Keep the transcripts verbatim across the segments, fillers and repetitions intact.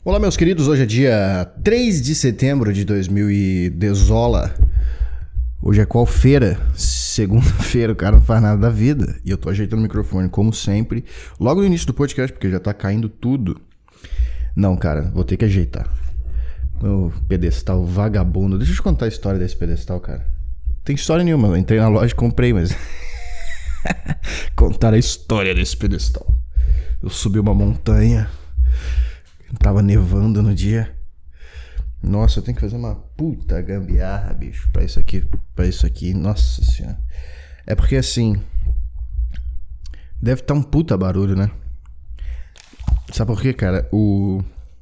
Olá, meus queridos, hoje é dia três de setembro de dois mil e dezoito. Hoje é qual feira? Segunda-feira, o cara não faz nada da vida. E eu tô ajeitando o microfone, como sempre, logo no início do podcast, porque já tá caindo tudo. Não, cara, vou ter que ajeitar. O pedestal vagabundo. Deixa eu te contar a história desse pedestal, cara. Não tem história nenhuma, eu entrei na loja e comprei, mas... Contar a história desse pedestal. Eu subi uma montanha... Tava nevando no dia. Nossa, eu tenho que fazer uma puta gambiarra, bicho, pra isso aqui, pra isso aqui. Nossa senhora. É porque assim, deve estar um puta barulho, né? Sabe por quê, cara? O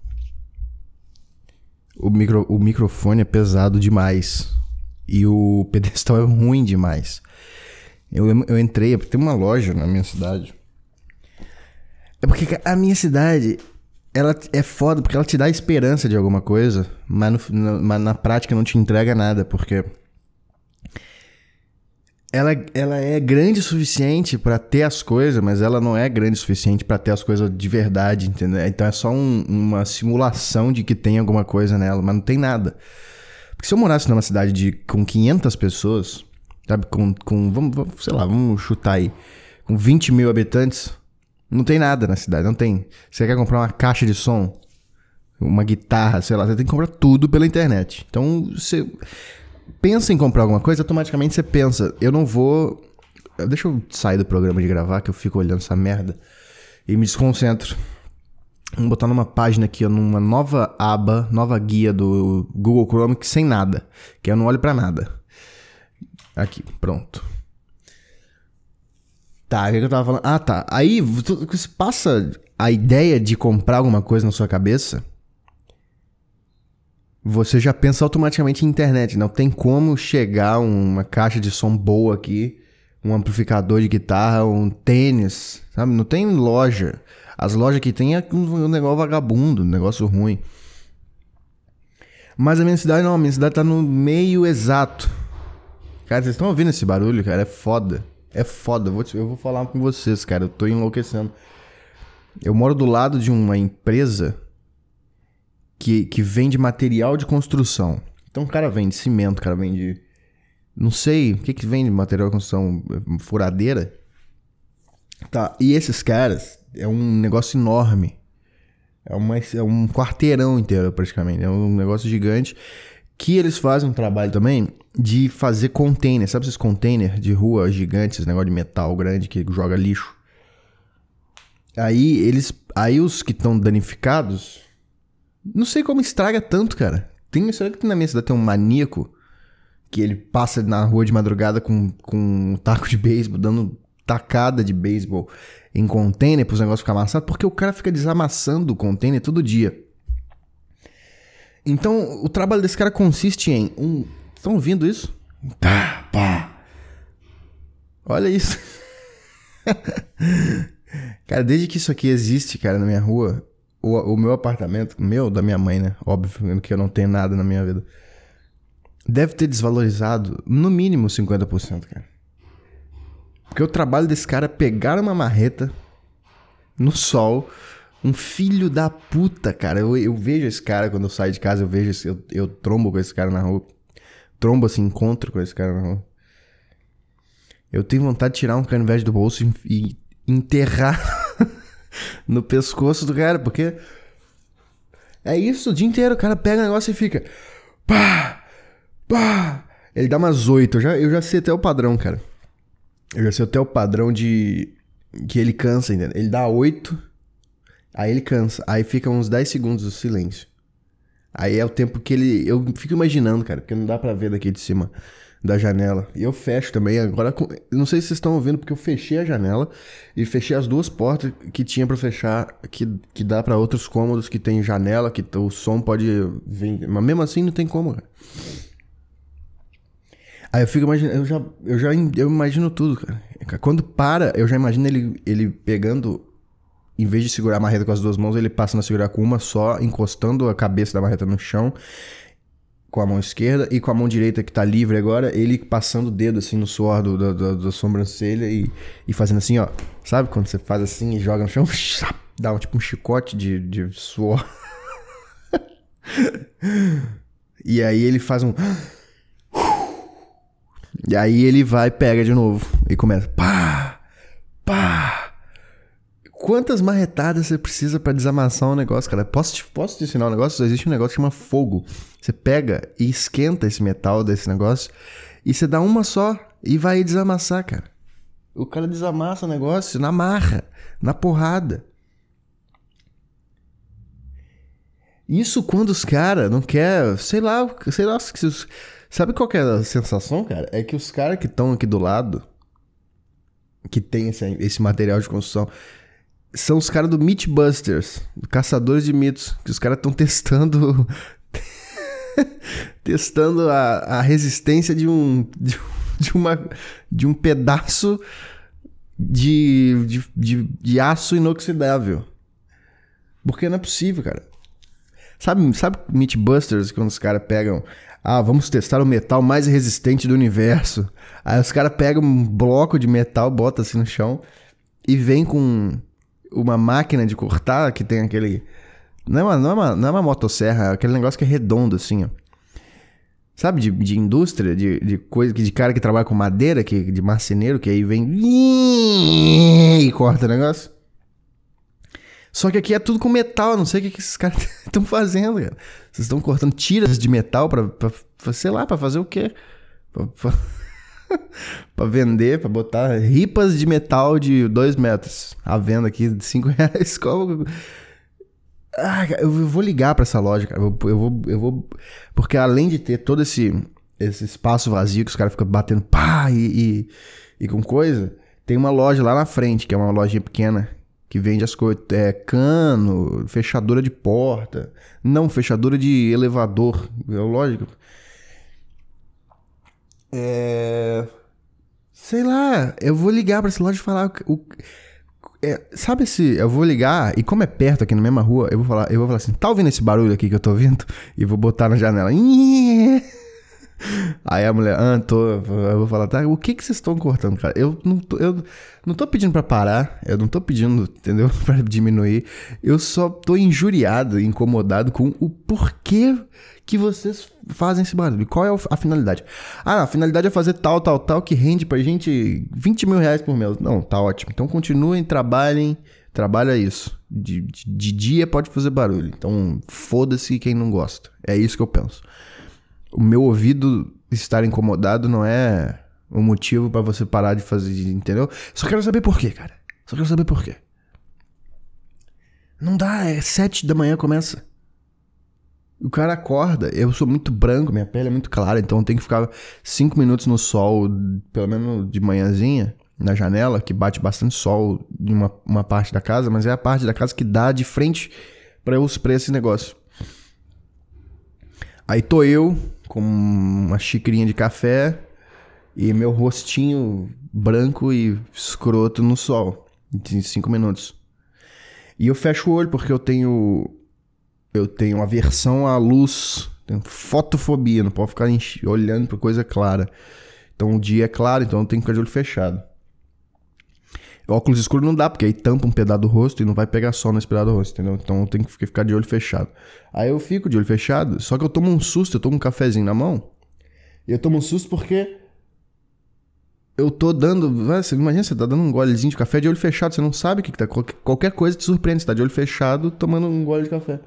o, micro... o microfone é pesado demais e o pedestal é ruim demais. Eu, eu entrei, tem uma loja na minha cidade. É porque a minha cidade... Ela é foda porque ela te dá esperança de alguma coisa, mas, no, no, mas na prática não te entrega nada, porque ela, ela é grande o suficiente pra ter as coisas, mas ela não é grande o suficiente pra ter as coisas de verdade, entendeu? Então é só um, uma simulação de que tem alguma coisa nela, mas não tem nada. Porque se eu morasse numa cidade de, com quinhentas pessoas, sabe, com, com vamos, vamos, sei lá, vamos chutar aí, com vinte mil habitantes... Não tem nada na cidade, não tem. Você quer comprar uma caixa de som, uma guitarra, sei lá, você tem que comprar tudo pela internet. Então, você pensa em comprar alguma coisa, automaticamente você pensa, eu não vou... Deixa eu sair do programa de gravar, que eu fico olhando essa merda e me desconcentro. Vamos botar numa página aqui, numa nova aba, nova guia do Google Chrome, que sem nada, que eu não olho pra nada. Aqui, pronto. Tá, o que eu tava falando? Ah, tá. Aí, você passa a ideia de comprar alguma coisa na sua cabeça, você já pensa automaticamente em internet. Não tem como chegar uma caixa de som boa aqui, um amplificador de guitarra, um tênis, sabe? Não tem loja. As lojas que tem é um negócio vagabundo, um negócio ruim. Mas a minha cidade não, a minha cidade tá no meio exato. Cara, vocês estão ouvindo esse barulho, cara? É foda. É foda, eu vou, te, eu vou falar com vocês, cara, eu tô enlouquecendo. Eu moro do lado de uma empresa que, que vende material de construção. Então o cara vende cimento, o cara vende... Não sei, o que que vende material de construção? Furadeira? Tá, e esses caras, é um negócio enorme. É, uma, é um quarteirão inteiro, praticamente. É um negócio gigante. Que eles fazem um trabalho também de fazer container. Sabe esses container de rua gigantes, esse negócio de metal grande que joga lixo? Aí eles, aí os que estão danificados, não sei como estraga tanto, cara. Tem, será que na minha cidade tem um maníaco que ele passa na rua de madrugada com, com um taco de beisebol, dando tacada de beisebol em container para os negócios ficarem amassados? Porque o cara fica desamassando o container todo dia. Então, o trabalho desse cara consiste em um... Estão ouvindo isso? Tá, pá. Olha isso. Cara, desde que isso aqui existe, cara, na minha rua, o, o meu apartamento, meu, da minha mãe, né? Óbvio que eu não tenho nada na minha vida. Deve ter desvalorizado no mínimo cinquenta por cento, cara. Porque o trabalho desse cara é pegar uma marreta no sol... Um filho da puta, cara. Eu, eu vejo esse cara quando eu saio de casa, eu vejo esse, eu, eu trombo com esse cara na rua. Trombo assim, encontro com esse cara na rua. Eu tenho vontade de tirar um canivete do bolso e, e enterrar no pescoço do cara, porque é isso o dia inteiro. O cara pega o negócio e fica pá, pá. Ele dá umas oito. Eu já, eu já sei até o padrão, cara. Eu já sei até o padrão de que ele cansa, entendeu? Ele dá oito. Aí ele cansa, aí fica uns dez segundos de silêncio. Aí é o tempo que ele... Eu fico imaginando, cara, porque não dá pra ver daqui de cima da janela. E eu fecho também, agora... Não sei se vocês estão ouvindo, porque eu fechei a janela e fechei as duas portas que tinha pra fechar, que, que dá pra outros cômodos que tem janela, que o som pode vir... Mas mesmo assim não tem como, cara. Aí eu fico imaginando... Eu já, eu já eu imagino tudo, cara. Quando para, eu já imagino ele, ele pegando... Em vez de segurar a marreta com as duas mãos, ele passa a segurar com uma só, encostando a cabeça da marreta no chão, com a mão esquerda, e com a mão direita que tá livre agora, ele passando o dedo assim no suor do, do, do, da sobrancelha e, e fazendo assim, ó. Sabe quando você faz assim e joga no chão? Dá um, tipo um chicote de, de suor. E aí ele faz um... E aí ele vai, pega de novo. E começa... Pá! Pá! Quantas marretadas você precisa pra desamassar um negócio, cara? Posso te, posso te ensinar um negócio? Existe um negócio que chama fogo. Você pega e esquenta esse metal desse negócio e você dá uma só e vai desamassar, cara. O cara desamassa o negócio na marra, na porrada. Isso quando os caras não quer, sei lá, sei lá, sabe qual que é a sensação, cara? É que os caras que estão aqui do lado, que tem esse, esse material de construção, são os caras do Mythbusters, Caçadores de Mitos, que os caras estão testando testando a, a resistência de um de, de uma de um pedaço de, de, de, de aço inoxidável. Porque não é possível, cara. Sabe, sabe Mythbusters, quando os caras pegam... Ah, vamos testar o metal mais resistente do universo. Aí os caras pegam um bloco de metal, botam assim no chão e vem com uma máquina de cortar que tem aquele... Não é uma, não é uma, não é uma motosserra, é aquele negócio que é redondo assim, ó. Sabe, de, de indústria, de, de coisa, de cara que trabalha com madeira, que, de marceneiro, que aí vem e corta o negócio. Só que aqui é tudo com metal, eu não sei o que, que esses caras estão fazendo, cara. Vocês estão cortando tiras de metal pra, pra, pra, sei lá, pra fazer o quê? Pra, pra, pra vender, pra botar ripas de metal de dois metros. À venda aqui de cinco reais. Como... Ah, eu vou ligar pra essa loja, cara. Eu vou, eu vou, eu vou... Porque além de ter todo esse, esse espaço vazio que os caras ficam batendo pá e, e, e com coisa, tem uma loja lá na frente, que é uma lojinha pequena, que vende as coisas, é, cano, fechadura de porta, não, fechadura de elevador, é lógico. É... Sei lá, eu vou ligar pra essa loja e falar... O, é, sabe se... Eu vou ligar, e como é perto aqui na mesma rua, eu vou falar, eu vou falar assim, tá ouvindo esse barulho aqui que eu tô ouvindo? E vou botar na janela. Aí a mulher, ah, tô, eu vou falar, tá, o que que vocês estão cortando, cara? Eu não tô, eu não tô pedindo pra parar, eu não tô pedindo, entendeu, pra diminuir, eu só tô injuriado, incomodado com o porquê que vocês fazem esse barulho. Qual é a finalidade? Ah, a finalidade é fazer tal, tal, tal, que rende pra gente vinte mil reais por mês. Não, tá ótimo. Então continuem, trabalhem, trabalha isso. De, de, de dia pode fazer barulho, então foda-se quem não gosta. É isso que eu penso. O meu ouvido estar incomodado não é um motivo pra você parar de fazer, entendeu? Só quero saber por quê, cara. Só quero saber por quê. Não dá, é sete da manhã começa. O cara acorda, eu sou muito branco, minha pele é muito clara, então eu tenho que ficar cinco minutos no sol, pelo menos de manhãzinha, na janela, que bate bastante sol em uma, uma parte da casa, mas é a parte da casa que dá de frente pra, eu, pra esse negócio. Aí tô eu, com uma xicrinha de café e meu rostinho branco e escroto no sol, em cinco minutos. E eu fecho o olho porque eu tenho... Eu tenho aversão à luz, tenho fotofobia, não posso ficar enx... olhando pra coisa clara. Então o dia é claro, então eu tenho que ficar de olho fechado. Óculos escuros não dá, porque aí tampa um pedaço do rosto e não vai pegar sol nesse pedaço do rosto, entendeu? Então eu tenho que ficar de olho fechado. Aí eu fico de olho fechado, só que eu tomo um susto, eu tomo um cafezinho na mão. E eu tomo um susto porque eu tô dando... Você imagina, você tá dando um golezinho de café de olho fechado, você não sabe o que, que tá... Qualquer coisa te surpreende, você tá de olho fechado tomando um gole de café.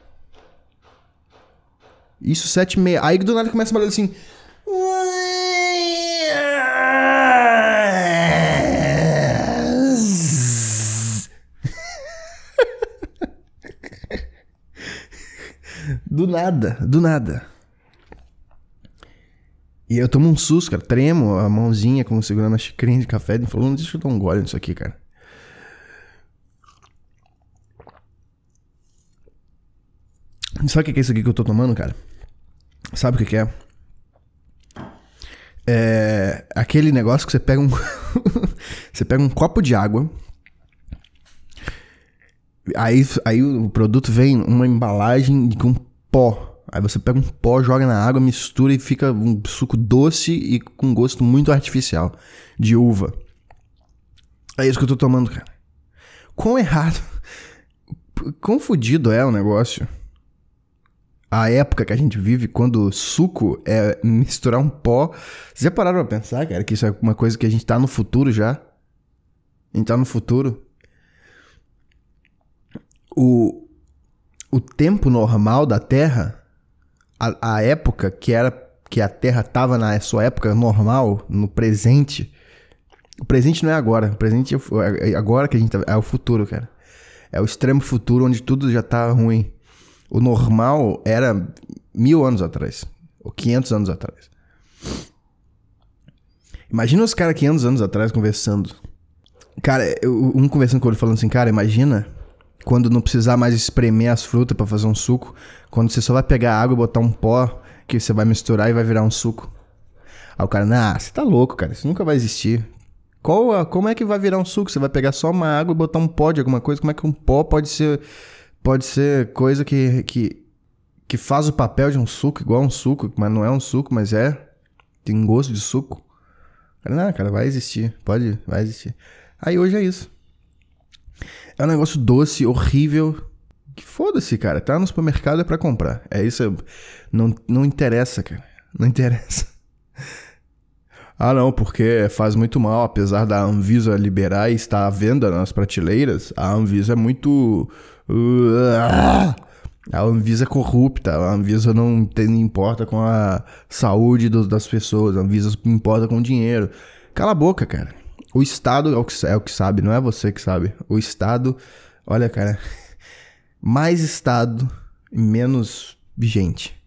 Isso, sete e meia. Aí do nada começa a barulho assim... Do nada, do nada. E eu tomo um susto, cara. Tremo a mãozinha como segurando a xicrinha de café. Ele falou, não, deixa eu dar um gole nisso aqui, cara. Sabe o que é isso aqui que eu tô tomando, cara? Sabe o que é? É aquele negócio que você pega um... você pega um copo de água. Aí, aí o produto vem uma embalagem com pó. Aí você pega um pó, joga na água, mistura e fica um suco doce e com gosto muito artificial. De uva. É isso que eu tô tomando, cara. Quão errado... Quão fodido é o negócio... a época que a gente vive, quando suco é misturar um pó. Vocês já pararam pra pensar, cara, que isso é uma coisa que a gente tá no futuro já? A gente tá no futuro. O, o tempo normal da Terra, a, a época que era que a Terra tava na sua época normal, no presente. O presente não é agora. O presente é agora que a gente tá, é o futuro, cara. É o extremo futuro onde tudo já tá ruim. O normal era mil anos atrás. Ou quinhentos anos atrás. Imagina os caras quinhentos anos atrás conversando. Cara, eu, um conversando com ele falando assim, cara, imagina quando não precisar mais espremer as frutas pra fazer um suco. Quando você só vai pegar água e botar um pó que você vai misturar e vai virar um suco. Aí o cara, nah, você tá louco, cara. Isso nunca vai existir. Qual a, como é que vai virar um suco? Você vai pegar só uma água e botar um pó de alguma coisa? Como é que um pó pode ser... Pode ser coisa que, que, que faz o papel de um suco, igual um suco, mas não é um suco, mas é. Tem gosto de suco. Cara, não, cara, vai existir. Pode, vai existir. Aí hoje é isso. É um negócio doce, horrível. Que foda-se, cara. Tá no supermercado é pra comprar. É isso. É, não, não interessa, cara. Não interessa. Ah, não, porque faz muito mal. Apesar da Anvisa liberar e estar à venda nas prateleiras, a Anvisa é muito... A Anvisa é corrupta, a Anvisa não tem, importa com a saúde do, das pessoas, a Anvisa importa com o dinheiro. Cala a boca, cara. O Estado é o, que, é o que sabe, não é você que sabe. O Estado, olha, cara, mais Estado e menos gente.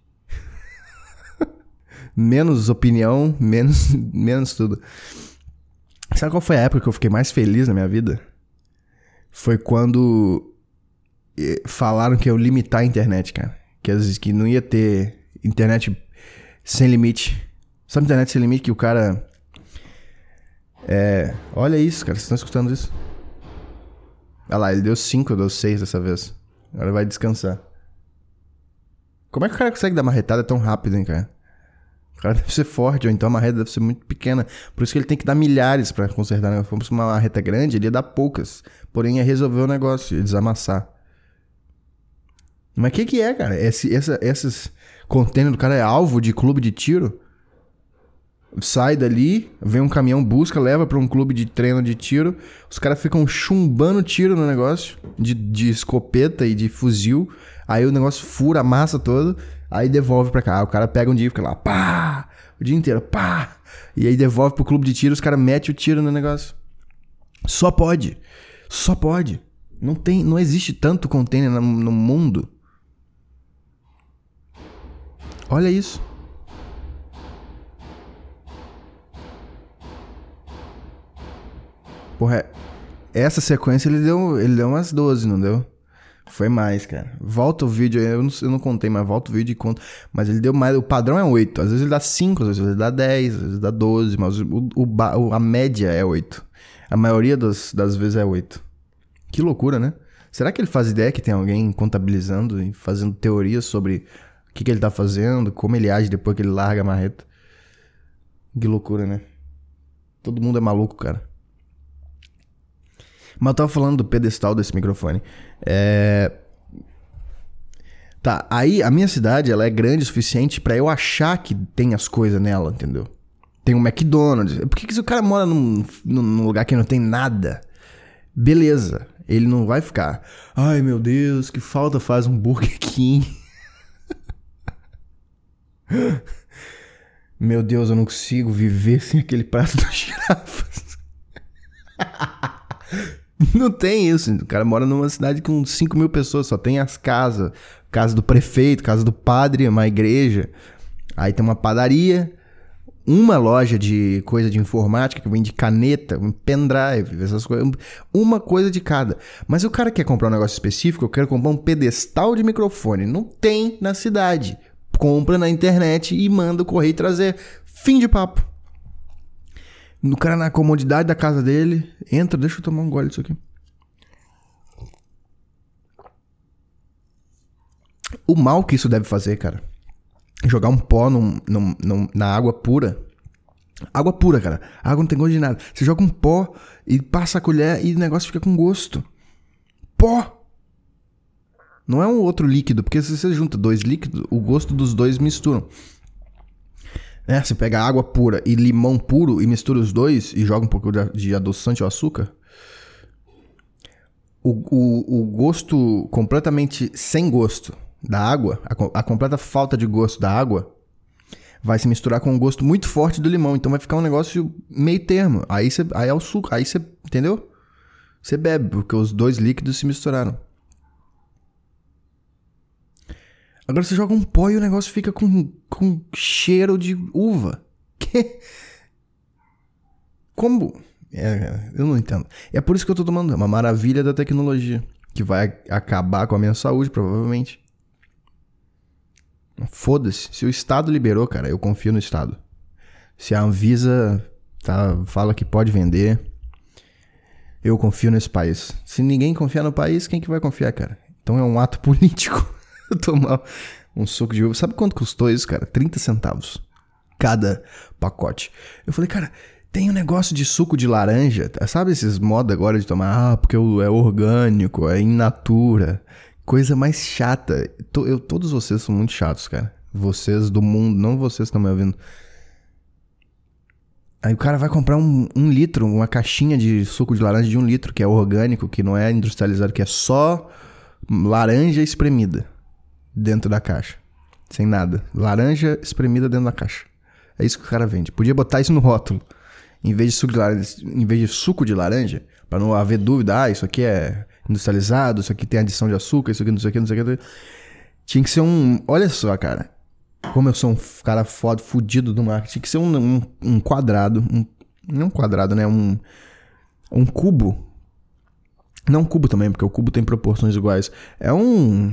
Menos opinião, menos, menos tudo. Sabe qual foi a época que eu fiquei mais feliz na minha vida? Foi quando... falaram que ia limitar a internet, cara. Que, que não ia ter internet sem limite. Sabe internet sem limite que o cara... É... Olha isso, cara. Vocês estão escutando isso? Olha lá, ele deu cinco, deu seis dessa vez. Agora vai descansar. Como é que o cara consegue dar marretada tão rápido, hein, cara? O cara deve ser forte, ou então a marreta deve ser muito pequena. Por isso que ele tem que dar milhares pra consertar. Se fosse uma marreta grande, ele ia dar poucas. Porém, ia resolver o negócio, ia desamassar. Mas o que que é, cara? Esse, essa, esses containers do cara é alvo de clube de tiro? Sai dali, vem um caminhão, busca, leva pra um clube de treino de tiro. Os caras ficam chumbando tiro no negócio, de, de escopeta e de fuzil. Aí o negócio fura a massa toda, aí devolve pra cá. Aí o cara pega um dia e fica lá, pá! O dia inteiro, pá! E aí devolve pro clube de tiro, os caras metem o tiro no negócio. Só pode. Só pode. Não tem, não existe tanto container no, no mundo. Olha isso. Porra, essa sequência ele deu, ele deu umas doze, não deu? Foi mais, cara. Volta o vídeo aí, eu não, eu não contei, mas volta o vídeo e conta. Mas ele deu mais, o padrão é oito. Às vezes ele dá cinco, às vezes ele dá dez, às vezes dá doze, mas o, o, a média é oito. A maioria das, das vezes é oito. Que loucura, né? Será que ele faz ideia que tem alguém contabilizando e fazendo teorias sobre o que, que ele tá fazendo, como ele age depois que ele larga a marreta? Que loucura, né? Todo mundo é maluco, cara. Mas eu tava falando do pedestal desse microfone. É... Tá, aí a minha cidade, ela é grande o suficiente pra eu achar que tem as coisas nela, entendeu? Tem um McDonald's. Por que, que se o cara mora num, num lugar que não tem nada? Beleza, ele não vai ficar... Ai, meu Deus, que falta faz um Burger King. Meu Deus, eu não consigo viver sem aquele prato das girafas. Não tem isso. O cara mora numa cidade com cinco mil pessoas. Só tem as casas. Casa do prefeito, casa do padre, uma igreja. Aí tem uma padaria. Uma loja de coisa de informática que vende caneta, um pendrive, essas coisas. Uma coisa de cada. Mas o cara quer comprar um negócio específico, eu quero comprar um pedestal de microfone. Não tem na cidade. Compra na internet e manda o correio trazer. Fim de papo. O cara na comodidade da casa dele, entra, deixa eu tomar um gole disso aqui. O mal que isso deve fazer, cara. Jogar um pó num, num, num, na água pura. Água pura, cara. A água não tem gosto de nada. Você joga um pó e passa a colher e o negócio fica com gosto. Pó! Não é um outro líquido, porque se você junta dois líquidos, o gosto dos dois misturam. É, você pega água pura e limão puro e mistura os dois e joga um pouco de adoçante ou açúcar. O, o, o gosto completamente sem gosto da água, a, a completa falta de gosto da água, vai se misturar com um gosto muito forte do limão. Então vai ficar um negócio meio termo. Aí, você, aí é o suco, aí você, entendeu? Você bebe, porque os dois líquidos se misturaram. Agora você joga um pó e o negócio fica com, com cheiro de uva. Que? Como? É, eu não entendo. É por isso que eu tô tomando. É uma maravilha da tecnologia. Que vai acabar com a minha saúde, provavelmente. Foda-se. Se o Estado liberou, cara, eu confio no Estado. Se a Anvisa tá, fala que pode vender, eu confio nesse país. Se ninguém confiar no país, quem que vai confiar, cara? Então é um ato político. Tomar um suco de uva. Sabe quanto custou isso, cara? trinta centavos. Cada pacote. Eu falei, cara, tem um negócio de suco de laranja. Sabe esses modos agora de tomar? Ah, porque é orgânico, é in natura. Coisa mais chata. Eu, todos vocês são muito chatos, cara. Vocês do mundo, não vocês que estão me ouvindo. Aí o cara vai comprar um, um litro, uma caixinha de suco de laranja de um litro, que é orgânico, que não é industrializado, que é só laranja espremida. Dentro da caixa. Sem nada. Laranja espremida dentro da caixa. É isso que o cara vende. Podia botar isso no rótulo. Em vez de suco de laranja, em vez de suco de laranja, pra não haver dúvida, ah, isso aqui é industrializado, isso aqui tem adição de açúcar, isso aqui não sei o que, não sei o que. Tinha que ser um... Olha só, cara. Como eu sou um cara foda, fudido do marketing. Tinha que ser um, um, um quadrado. Um, não um quadrado, né? Um, um cubo. Não um cubo também, porque o cubo tem proporções iguais. É um...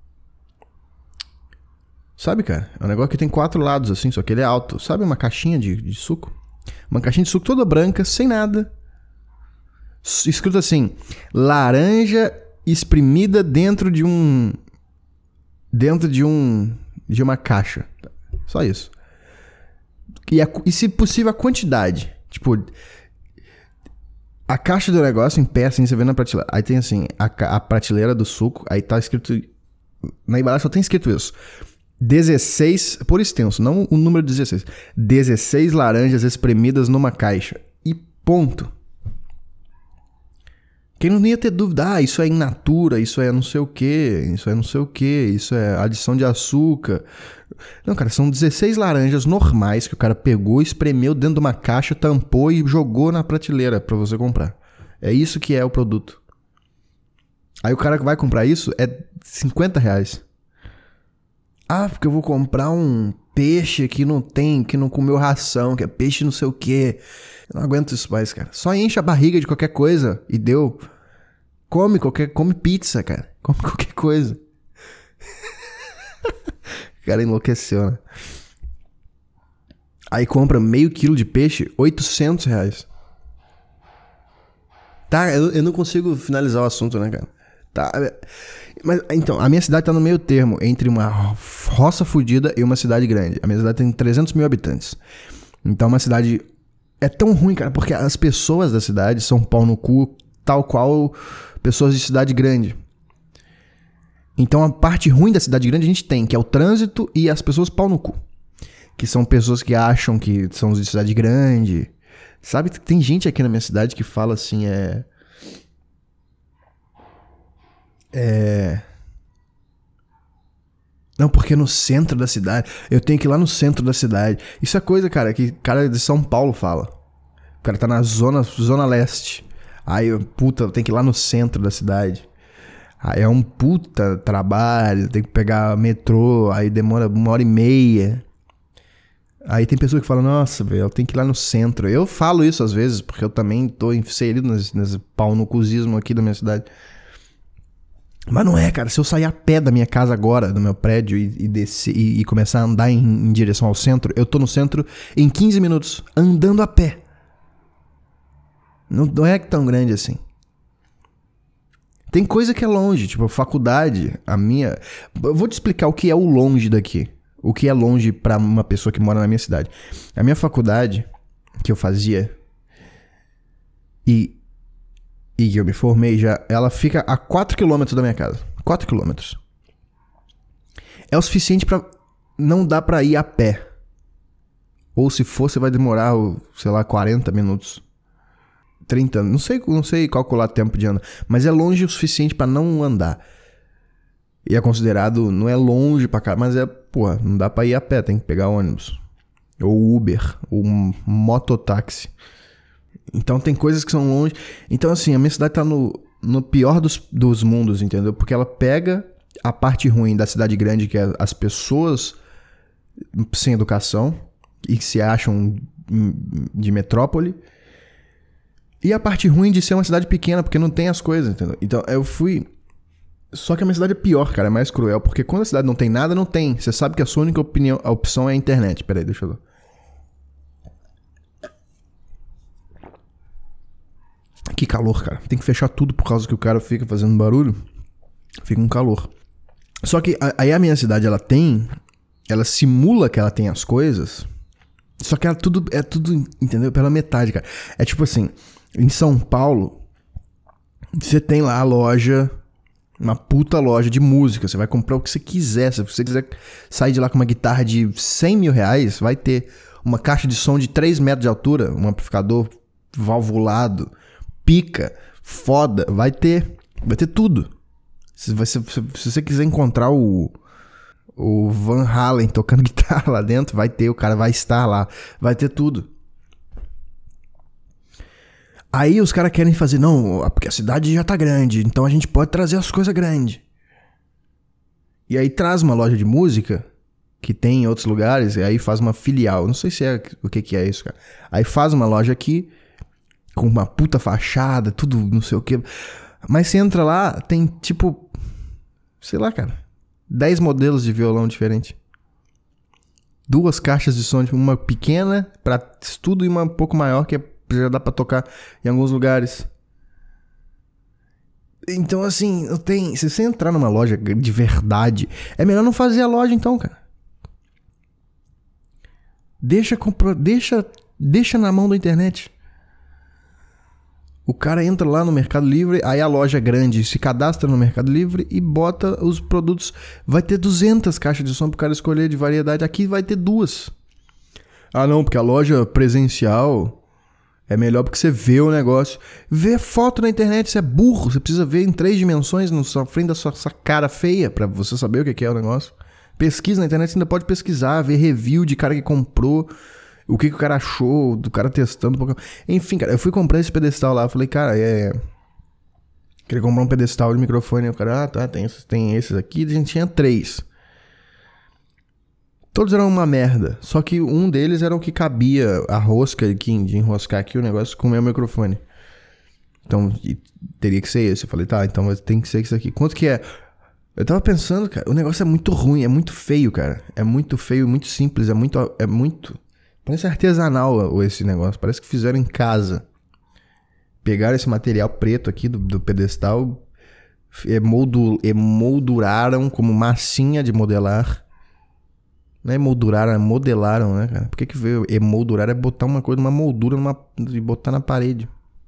Sabe, cara? É um negócio que tem quatro lados, assim, só que ele é alto. Sabe uma caixinha de, de suco? Uma caixinha de suco toda branca, sem nada. Escrito assim, laranja espremida dentro de um... Dentro de um... De uma caixa. Só isso. E, a, e se possível, a quantidade. Tipo... A caixa do negócio em pé, assim, você vê na prateleira. Aí tem, assim, a, a prateleira do suco. Aí tá escrito... Na embalagem só tem escrito isso. dezesseis, por extenso, não o número dezesseis. dezesseis laranjas espremidas numa caixa. E ponto. Quem não ia ter dúvida, ah, isso é in natura, isso é não sei o que, isso é não sei o que, isso é adição de açúcar. Não, cara, são dezesseis laranjas normais que o cara pegou, espremeu dentro de uma caixa, tampou e jogou na prateleira pra você comprar. É isso que é o produto. Aí o cara que vai comprar isso é cinquenta reais. Ah, porque eu vou comprar um peixe que não tem, que não comeu ração, que é peixe não sei o quê. Eu não aguento isso mais, cara. Só enche a barriga de qualquer coisa e deu. Come qualquer, come pizza, cara. Come qualquer coisa. O cara enlouqueceu, né? Aí compra meio quilo de peixe, oitocentos reais. Tá, eu, eu não consigo finalizar o assunto, né, cara? Tá, mas então, a minha cidade tá no meio termo entre uma roça fodida e uma cidade grande. A minha cidade tem trezentos mil habitantes. Então, uma cidade é tão ruim, cara, porque as pessoas da cidade são pau no cu, tal qual pessoas de cidade grande. Então, a parte ruim da cidade grande a gente tem, que é o trânsito e as pessoas pau no cu. Que são pessoas que acham que são de cidade grande. Sabe, tem gente aqui na minha cidade que fala assim, é... É... Não, porque no centro da cidade... Eu tenho que ir lá no centro da cidade. Isso é coisa, cara, que cara de São Paulo fala. O cara tá na zona, zona leste. Aí, puta, tem que ir lá no centro da cidade. Aí é um puta trabalho. Tem que pegar metrô. Aí demora uma hora e meia. Aí tem pessoa que fala, nossa, velho, eu tenho que ir lá no centro. Eu falo isso às vezes, porque eu também tô inserido nesse, nesse pau no cuzismo aqui da minha cidade. Mas não é, cara. Se eu sair a pé da minha casa agora, do meu prédio, e, e, descer, e, e começar a andar em, em direção ao centro, eu tô no centro em quinze minutos, andando a pé. Não, não é tão grande assim. Tem coisa que é longe, tipo a faculdade, a minha... Eu vou te explicar o que é o longe daqui. O que é longe pra uma pessoa que mora na minha cidade. A minha faculdade, que eu fazia, e... E que eu me formei já, ela fica a quatro quilômetros da minha casa. quatro quilômetros. é o suficiente pra não dar pra ir a pé. Ou se for, você vai demorar, sei lá, quarenta minutos. trinta, não sei, não sei calcular tempo de andar. Mas é longe o suficiente pra não andar. E é considerado, não é longe pra cá, mas é, pô, não dá pra ir a pé, tem que pegar ônibus. Ou Uber, ou um mototáxi. Então tem coisas que são longe. Então assim, a minha cidade tá no, no pior dos, dos mundos, entendeu? Porque ela pega a parte ruim da cidade grande, que é as pessoas sem educação e que se acham de metrópole. E a parte ruim de ser uma cidade pequena, porque não tem as coisas, entendeu? Então eu fui... Só que a minha cidade é pior, cara, é mais cruel. Porque quando a cidade não tem nada, não tem. Você sabe que a sua única opinião, a opção é a internet. Pera aí, deixa eu ver. Que calor, cara. Tem que fechar tudo por causa que o cara fica fazendo barulho. Fica um calor. Só que aí a minha cidade, ela tem... Ela simula que ela tem as coisas. Só que ela tudo, é tudo, entendeu? Pela metade, cara. É tipo assim, em São Paulo, você tem lá a loja... Uma puta loja de música. Você vai comprar o que você quiser. Se você quiser sair de lá com uma guitarra de cem mil reais, vai ter uma caixa de som de três metros de altura, um amplificador valvulado, pica, foda. Vai ter. Vai ter tudo. Se, vai, se, se você quiser encontrar o, o Van Halen tocando guitarra lá dentro, vai ter. O cara vai estar lá. Vai ter tudo. Aí os caras querem fazer, não, porque a cidade já tá grande, então a gente pode trazer as coisas grandes. E aí traz uma loja de música, que tem em outros lugares, e aí faz uma filial. Não sei se é o que que é isso, cara. Aí faz uma loja aqui, com uma puta fachada, tudo não sei o que. Mas você entra lá, tem tipo, sei lá, cara, dez modelos de violão diferentes. Duas caixas de som, uma pequena pra estudo e uma um pouco maior, que é já dá pra tocar em alguns lugares. Então, assim, não tem... Se você entrar numa loja de verdade, é melhor não fazer a loja, então, cara. Deixa, compro... deixa, deixa na mão da internet. O cara entra lá no Mercado Livre, aí a loja grande se cadastra no Mercado Livre e bota os produtos. Vai ter duzentas caixas de som pro cara escolher de variedade. Aqui vai ter duas. Ah, não, porque a loja presencial... É melhor porque você vê o negócio. Vê foto na internet, você é burro. Você precisa ver em três dimensões na sua frente da sua, sua cara feia pra você saber o que é o negócio. Pesquisa na internet, você ainda pode pesquisar, ver review de cara que comprou, o que, que o cara achou, do cara testando. Enfim, cara, eu fui comprar esse pedestal lá. Eu falei, cara, é... Queria comprar um pedestal de microfone. O cara, ah, tá, tem esses, tem esses aqui. A gente tinha três. Todos eram uma merda, só que um deles era o que cabia a rosca aqui, de enroscar aqui o negócio com o meu microfone. Então, teria que ser esse. Eu falei, tá, então tem que ser esse aqui. Quanto que é? Eu tava pensando, cara, o negócio é muito ruim, é muito feio, cara. É muito feio, muito simples, é muito... É muito... Parece artesanal esse negócio, parece que fizeram em casa. Pegaram esse material preto aqui do, do pedestal, emoldu, emolduraram como massinha de modelar... Não é emolduraram, é modelaram, né, cara? Por que que veio emoldurar? É botar uma coisa, uma moldura numa, e botar na parede.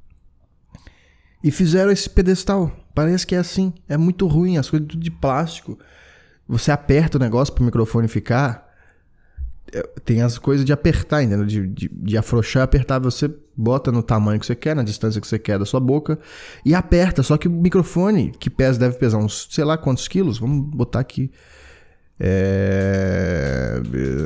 E fizeram esse pedestal. Parece que é assim. É muito ruim, as coisas tudo de plástico. Você aperta o negócio pro microfone ficar. Tem as coisas de apertar, entendeu? De, de, de afrouxar e apertar. Você bota no tamanho que você quer, na distância que você quer da sua boca. E aperta. Só que o microfone, que pesa, deve pesar uns, sei lá quantos quilos. Vamos botar aqui. É...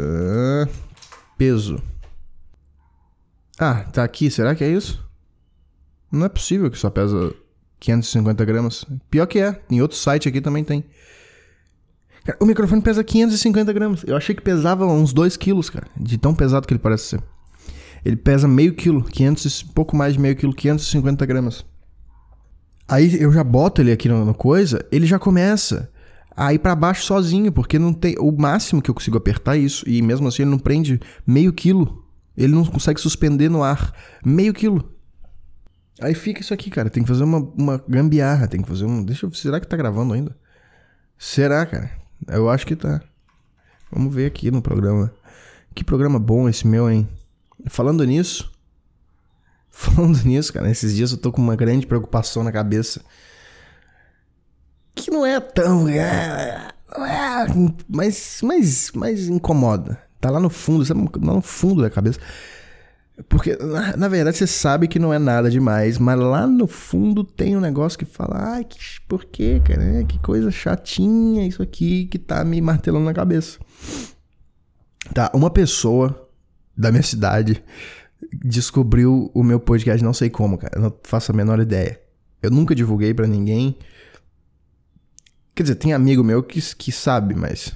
Peso. Ah, tá aqui. Será que é isso? Não é possível que só pesa quinhentos e cinquenta gramas. Pior que é. Em outro site aqui também tem. Cara, o microfone pesa quinhentos e cinquenta gramas. Eu achei que pesava uns dois quilos, cara. De tão pesado que ele parece ser. Ele pesa meio quilo. quinhentos, pouco mais de meio quilo. quinhentos e cinquenta gramas. Aí eu já boto ele aqui no, no coisa. Ele já começa... a ir pra baixo sozinho, porque não tem... O máximo que eu consigo apertar é isso. E mesmo assim ele não prende meio quilo. Ele não consegue suspender no ar. Meio quilo. Aí fica isso aqui, cara. Tem que fazer uma, uma gambiarra. Tem que fazer um... Deixa eu... Será que tá gravando ainda? Será, cara? Eu acho que tá. Vamos ver aqui no programa. Que programa bom esse meu, hein? Falando nisso... Falando nisso, cara. Esses dias eu tô com uma grande preocupação na cabeça... Que não é tão... Não é Ah, mas, mas, mas incomoda. Tá lá no fundo, sabe? Lá no fundo da cabeça. Porque, na, na verdade, você sabe que não é nada demais, mas lá no fundo tem um negócio que fala, ai, que, por quê, cara? Que coisa chatinha isso aqui que tá me martelando na cabeça. Tá, uma pessoa da minha cidade descobriu o meu podcast, não sei como, cara. Eu não faço a menor ideia. Eu nunca divulguei pra ninguém. Quer dizer, tem amigo meu que, que sabe, mas...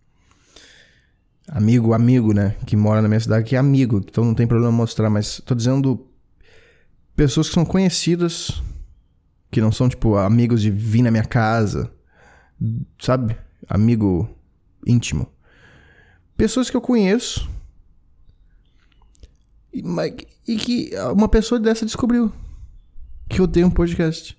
Amigo, amigo, né? Que mora na minha cidade, que é amigo. Então não tem problema mostrar, mas tô dizendo... Pessoas que são conhecidas, que não são, tipo, amigos de vir na minha casa. Sabe? Amigo íntimo. Pessoas que eu conheço. E, e que uma pessoa dessa descobriu que eu tenho um podcast.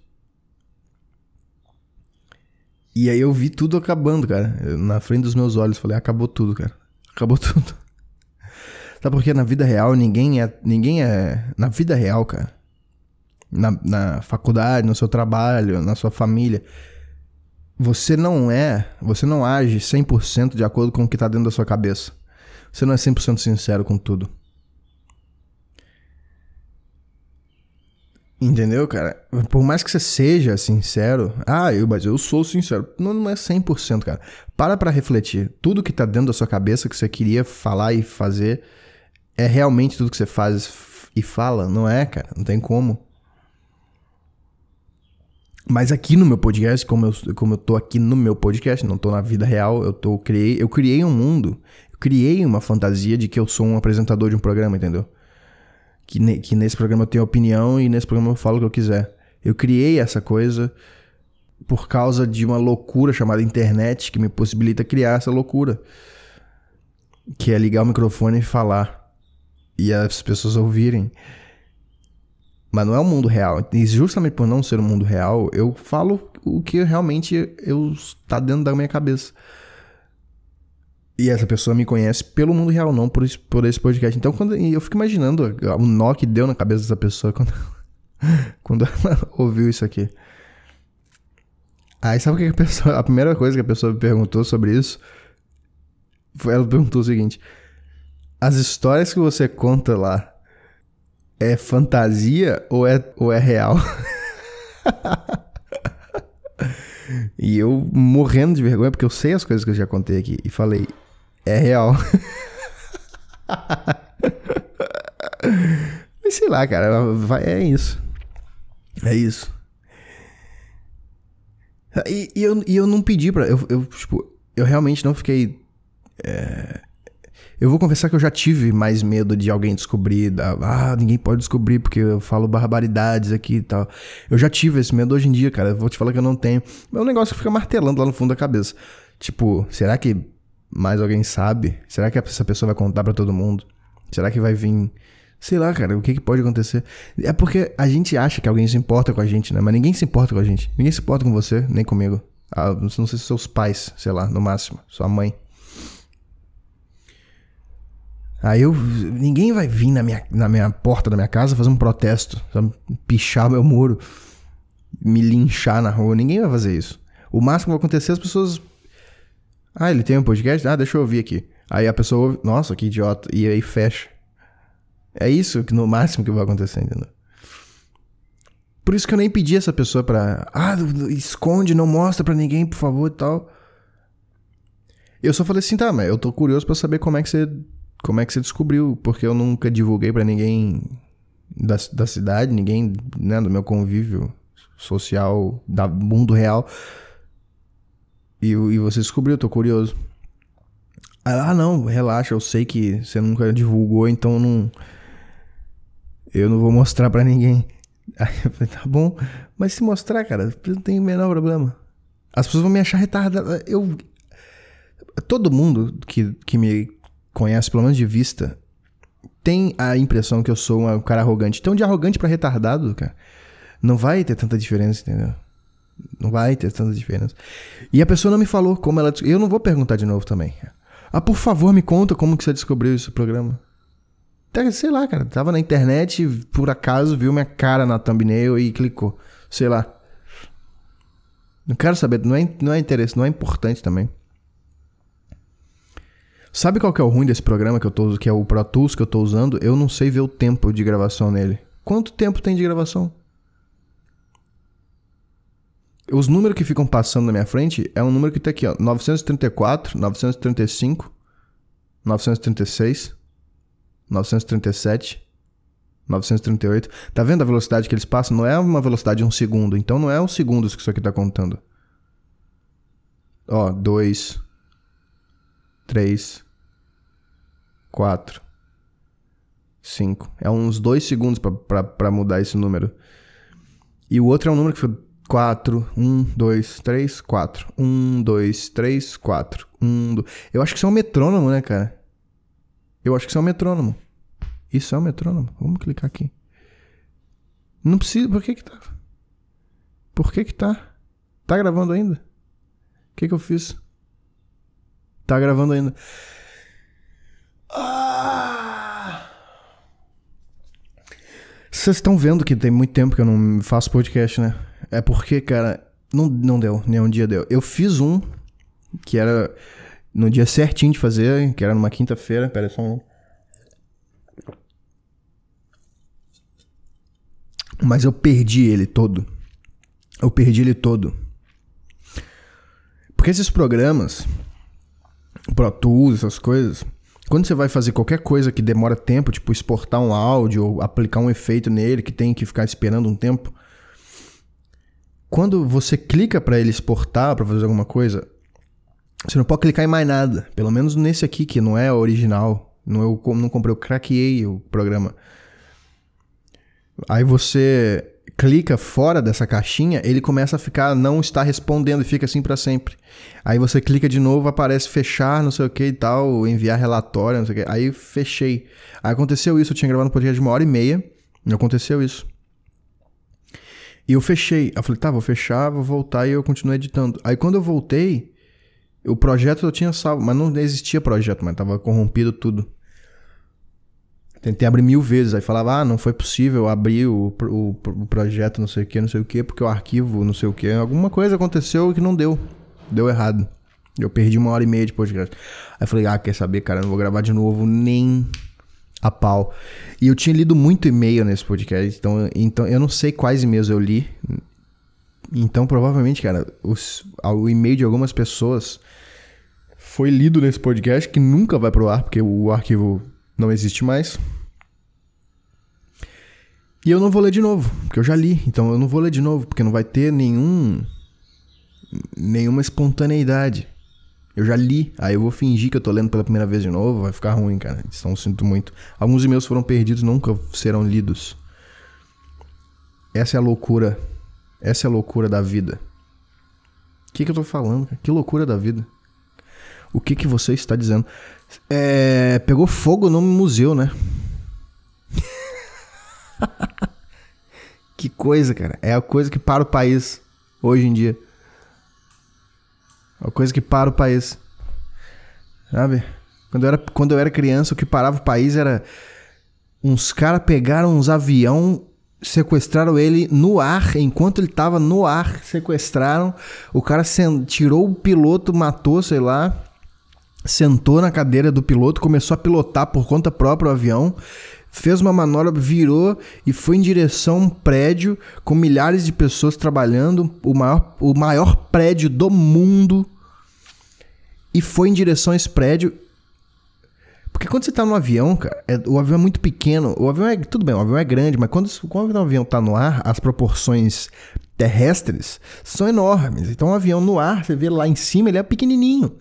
E aí eu vi tudo acabando, cara. Eu, na frente dos meus olhos. Falei, acabou tudo, cara. Acabou tudo. Sabe por quê? Na vida real, ninguém é... Ninguém é... Na vida real, cara. Na, na faculdade, no seu trabalho, na sua família. Você não é... Você não age cem por cento de acordo com o que tá dentro da sua cabeça. Você não é cem por cento sincero com tudo. Entendeu, cara? Por mais que você seja sincero... Ah, eu, mas eu sou sincero. Não, não é cem por cento, cara. Para pra refletir. Tudo que tá dentro da sua cabeça, que você queria falar e fazer... É realmente tudo que você faz e fala? Não é, cara. Não tem como. Mas aqui no meu podcast, como eu, como eu tô aqui no meu podcast, não tô na vida real, eu, tô, eu, criei, eu criei um mundo. Eu criei uma fantasia de que eu sou um apresentador de um programa, entendeu? Que, ne, que nesse programa eu tenho opinião e nesse programa eu falo o que eu quiser. Eu criei essa coisa por causa de uma loucura chamada internet que me possibilita criar essa loucura. Que é ligar o microfone e falar. E as pessoas ouvirem. Mas não é o mundo real. E justamente por não ser o mundo real, eu falo o que realmente eu, tá dentro da minha cabeça. E essa pessoa me conhece pelo mundo real, não por esse, por esse podcast. Então quando, eu fico imaginando o nó que deu na cabeça dessa pessoa quando, quando ela ouviu isso aqui. Aí sabe o que a pessoa... A primeira coisa que a pessoa me perguntou sobre isso... Foi, ela perguntou o seguinte... As histórias que você conta lá... É fantasia ou é, ou é real? E eu morrendo de vergonha, porque eu sei as coisas que eu já contei aqui. E falei, é real. Mas sei lá, cara, vai, é isso. É isso. E, e, eu, e eu não pedi pra... Eu, eu, tipo, eu realmente não fiquei... É... Eu vou confessar que eu já tive mais medo de alguém descobrir. Da, ah, ninguém pode descobrir porque eu falo barbaridades aqui e tal. Eu já tive esse medo hoje em dia, cara. Eu vou te falar que eu não tenho. É um negócio que fica martelando lá no fundo da cabeça. Tipo, será que mais alguém sabe? Será que essa pessoa vai contar pra todo mundo? Será que vai vir... Sei lá, cara, o que, que pode acontecer? É porque a gente acha que alguém se importa com a gente, né? Mas ninguém se importa com a gente. Ninguém se importa com você, nem comigo. Ah, não sei se seus pais, sei lá, no máximo. Sua mãe. Aí eu... Ninguém vai vir na minha, na minha porta da minha casa fazer um protesto. Sabe? Pichar meu muro. Me linchar na rua. Ninguém vai fazer isso. O máximo que vai acontecer é as pessoas... Ah, ele tem um podcast? Ah, deixa eu ouvir aqui. Aí a pessoa ouve... Nossa, que idiota. E aí fecha. É isso que no máximo que vai acontecer, entendeu? Por isso que eu nem pedi essa pessoa pra... Ah, esconde, não mostra pra ninguém, por favor, e tal. Eu só falei assim, tá, mas eu tô curioso pra saber como é que você... Como é que você descobriu? Porque eu nunca divulguei pra ninguém da, da cidade, ninguém, né, do meu convívio social, do mundo real. E, e você descobriu, eu tô curioso. Ah, não, relaxa, eu sei que você nunca divulgou, então eu não... Eu não vou mostrar pra ninguém. Aí eu falei, tá bom. Mas se mostrar, cara, não tem o menor problema. As pessoas vão me achar retardado. Eu... Todo mundo que, que me... conhece, pelo menos de vista, tem a impressão que eu sou um cara arrogante. Então, de arrogante pra retardado, cara, não vai ter tanta diferença, entendeu? Não vai ter tanta diferença. E a pessoa não me falou como ela... Eu não vou perguntar de novo também. Ah, por favor, me conta como que você descobriu esse programa. Sei lá, cara. Tava na internet, por acaso, viu minha cara na thumbnail e clicou. Sei lá. Não quero saber. Não é, não é interesse, não é importante também. Sabe qual que é o ruim desse programa que eu tô, que é o Pro Tools que eu tô usando? Eu não sei ver o tempo de gravação nele. Quanto tempo tem de gravação? Os números que ficam passando na minha frente é um número que tá aqui, ó. novecentos e trinta e quatro, novecentos e trinta e cinco, novecentos e trinta e seis, novecentos e trinta e sete, novecentos e trinta e oito. Tá vendo a velocidade que eles passam? Não é uma velocidade de um segundo. Então não é os segundos que isso aqui tá contando. Ó, dois, três, quatro, cinco. É uns dois segundos pra, pra, pra mudar esse número. E o outro é um número que fica quatro, um, dois, três, quatro. um, dois, três, quatro. um, dois. Eu acho que isso é um metrônomo, né, cara? Eu acho que isso é um metrônomo. Isso é um metrônomo. Vamos clicar aqui. Não precisa. Por que que tá? Por que que tá? Tá gravando ainda? O que que eu fiz? Tá gravando ainda. Ah! Vocês estão vendo que tem muito tempo que eu não faço podcast, né? É porque, cara, não, não deu, nem um dia deu. Eu fiz um, que era no dia certinho de fazer, que era numa quinta-feira. Pera aí, só um... Mas eu perdi ele todo. Eu perdi ele todo. Porque esses programas, Pro Tools, essas coisas, quando você vai fazer qualquer coisa que demora tempo, tipo exportar um áudio ou aplicar um efeito nele que tem que ficar esperando um tempo, quando você clica para ele exportar, para fazer alguma coisa, você não pode clicar em mais nada. Pelo menos nesse aqui, que não é original. Não, eu não comprei, eu craqueei o programa. Aí você clica fora dessa caixinha, ele começa a ficar, não está respondendo e fica assim para sempre. Aí você clica de novo, aparece fechar, não sei o que e tal, enviar relatório, não sei o que. Aí fechei. Aí aconteceu isso, eu tinha gravado um podcast de uma hora e meia, e aconteceu isso. E eu fechei. Eu falei, tá, vou fechar, vou voltar e eu continuei editando. Aí quando eu voltei, o projeto eu tinha salvo, mas não existia projeto, mas tava corrompido tudo. Tentei abrir mil vezes, aí falava, ah, não foi possível abrir o, o, o projeto não sei o que, não sei o que, porque o arquivo não sei o que. Alguma coisa aconteceu que não deu. Deu errado. Eu perdi uma hora e meia de podcast. Aí falei, ah, quer saber, cara, eu não vou gravar de novo nem a pau. E eu tinha lido muito e-mail nesse podcast, então, então eu não sei quais e-mails eu li. Então, provavelmente, cara, os, o e-mail de algumas pessoas foi lido nesse podcast, que nunca vai pro ar, porque o arquivo não existe mais. E eu não vou ler de novo, porque eu já li. Então eu não vou ler de novo, porque não vai ter nenhum nenhuma espontaneidade. Eu já li, aí eu vou fingir que eu tô lendo pela primeira vez de novo, vai ficar ruim, cara. Então eu sinto muito. Alguns e-mails foram perdidos, nunca serão lidos. Essa é a loucura. Essa é a loucura da vida. O que que eu tô falando, cara? Que loucura da vida. O que que você está dizendo? É... Pegou fogo no museu, né? Que coisa, cara. É a coisa que para o país hoje em dia. É a coisa que para o país. Sabe? Quando eu era, quando eu era criança, o que parava o país era... Uns caras pegaram uns avião, sequestraram ele no ar. Enquanto ele tava no ar, sequestraram. O cara sen- tirou o piloto, matou, sei lá. Sentou na cadeira do piloto, começou a pilotar por conta própria o avião. Fez uma manobra, virou e foi em direção a um prédio com milhares de pessoas trabalhando, o maior, o maior prédio do mundo. E foi em direção a esse prédio. Porque quando você tá no avião, cara, é, o avião é muito pequeno. O avião é, tudo bem, o avião é grande, mas quando, quando o avião tá no ar, as proporções terrestres são enormes. Então o avião no ar, você vê lá em cima, ele é pequenininho.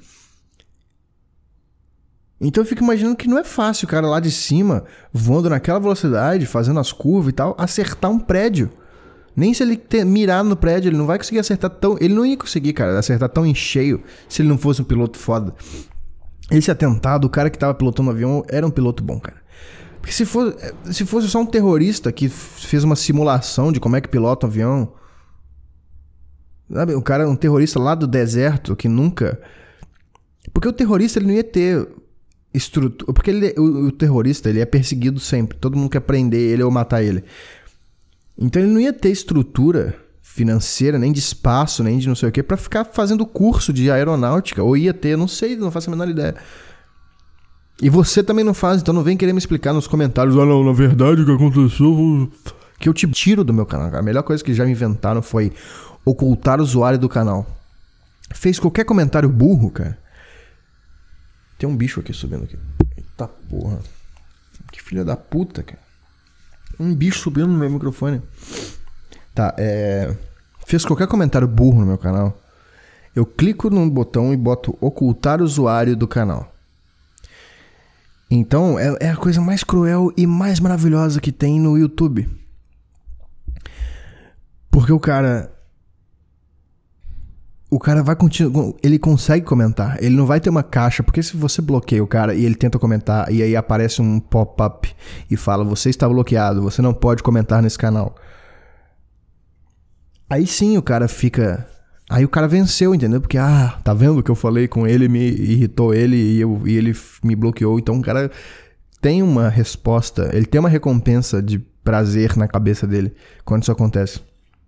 Então eu fico imaginando que não é fácil o cara lá de cima, voando naquela velocidade, fazendo as curvas e tal, acertar um prédio. Nem se ele ter, mirar no prédio, ele não vai conseguir acertar tão... Ele não ia conseguir, cara, acertar tão em cheio se ele não fosse um piloto foda. Esse atentado, o cara que tava pilotando o avião era um piloto bom, cara. Porque se fosse, se fosse só um terrorista que fez uma simulação de como é que pilota um avião... Sabe, o cara é um terrorista lá do deserto que nunca... Porque o terrorista, ele não ia ter... estrutura, porque ele, o, o terrorista ele é perseguido sempre, todo mundo quer prender ele ou matar ele, então ele não ia ter estrutura financeira, nem de espaço, nem de não sei o que, pra ficar fazendo curso de aeronáutica, ou ia ter, não sei, não faço a menor ideia. E você também não faz, então não vem querer me explicar nos comentários. Ah, não, na verdade o que aconteceu... Que eu te tiro do meu canal, cara. A melhor coisa que já me inventaram foi ocultar o usuário do canal. Fez qualquer comentário burro, cara. Tem um bicho aqui subindo aqui. Eita porra. Que filha da puta, cara. Um bicho subindo no meu microfone. Tá, é... Fez qualquer comentário burro no meu canal. Eu clico no botão e boto ocultar o usuário do canal. Então, é, é a coisa mais cruel e mais maravilhosa que tem no YouTube. Porque o cara... O cara vai continuar... Ele consegue comentar. Ele não vai ter uma caixa. Porque se você bloqueia o cara e ele tenta comentar e aí aparece um pop-up e fala: você está bloqueado, você não pode comentar nesse canal. Aí sim o cara fica... Aí o cara venceu, entendeu? Porque, ah, tá vendo que eu falei com ele, me irritou ele e, eu, e ele me bloqueou. Então o cara tem uma resposta, ele tem uma recompensa de prazer na cabeça dele quando isso acontece.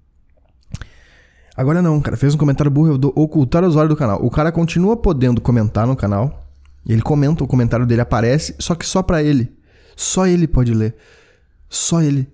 Agora não, cara, fez um comentário burro, eu dou ocultar o usuário do canal. O cara continua podendo comentar no canal, ele comenta, o comentário dele aparece, só que só pra ele. Só ele pode ler. Só ele.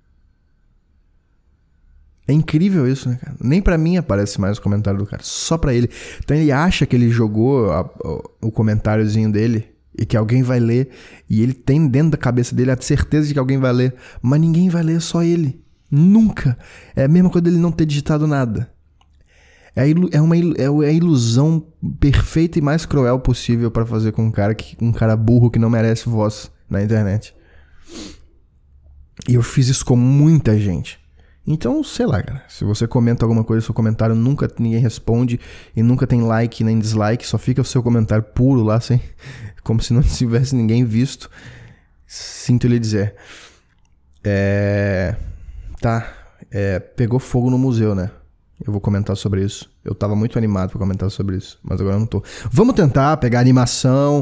É incrível isso, né, cara? Nem pra mim aparece mais o comentário do cara, só pra ele. Então ele acha que ele jogou a, o, o comentáriozinho dele e que alguém vai ler, e ele tem dentro da cabeça dele a certeza de que alguém vai ler, mas ninguém vai ler, só ele. Nunca. É a mesma coisa dele não ter digitado nada. É a, ilu- é uma ilu- é a ilusão perfeita e mais cruel possível pra fazer com um cara, que, um cara burro que não merece voz na internet. E eu fiz isso com muita gente. Então, sei lá, cara. Se você comenta alguma coisa, seu comentário nunca ninguém responde e nunca tem like nem dislike, só fica o seu comentário puro lá, sem, como se não tivesse ninguém visto. Sinto lhe dizer. É... Tá. É... Pegou fogo no museu, né? Eu vou comentar sobre isso. Eu tava muito animado pra comentar sobre isso, mas agora eu não tô. Vamos tentar pegar animação.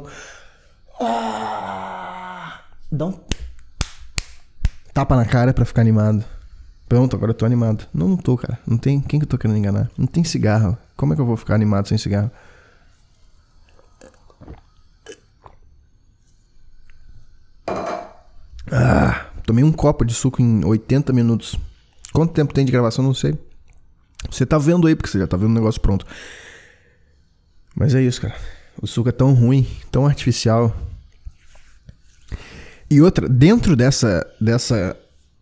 Ah, dá um tapa na cara pra ficar animado. Pronto, agora eu tô animado. Não, não tô, cara. Não tem... Quem que eu tô querendo enganar? Não tem cigarro. Como é que eu vou ficar animado sem cigarro? Ah, tomei um copo de suco em oitenta minutos. Quanto tempo tem de gravação? Não sei. Você tá vendo aí, porque você já tá vendo o negócio pronto. Mas é isso, cara. O suco é tão ruim, tão artificial. E outra, dentro dessa... dessa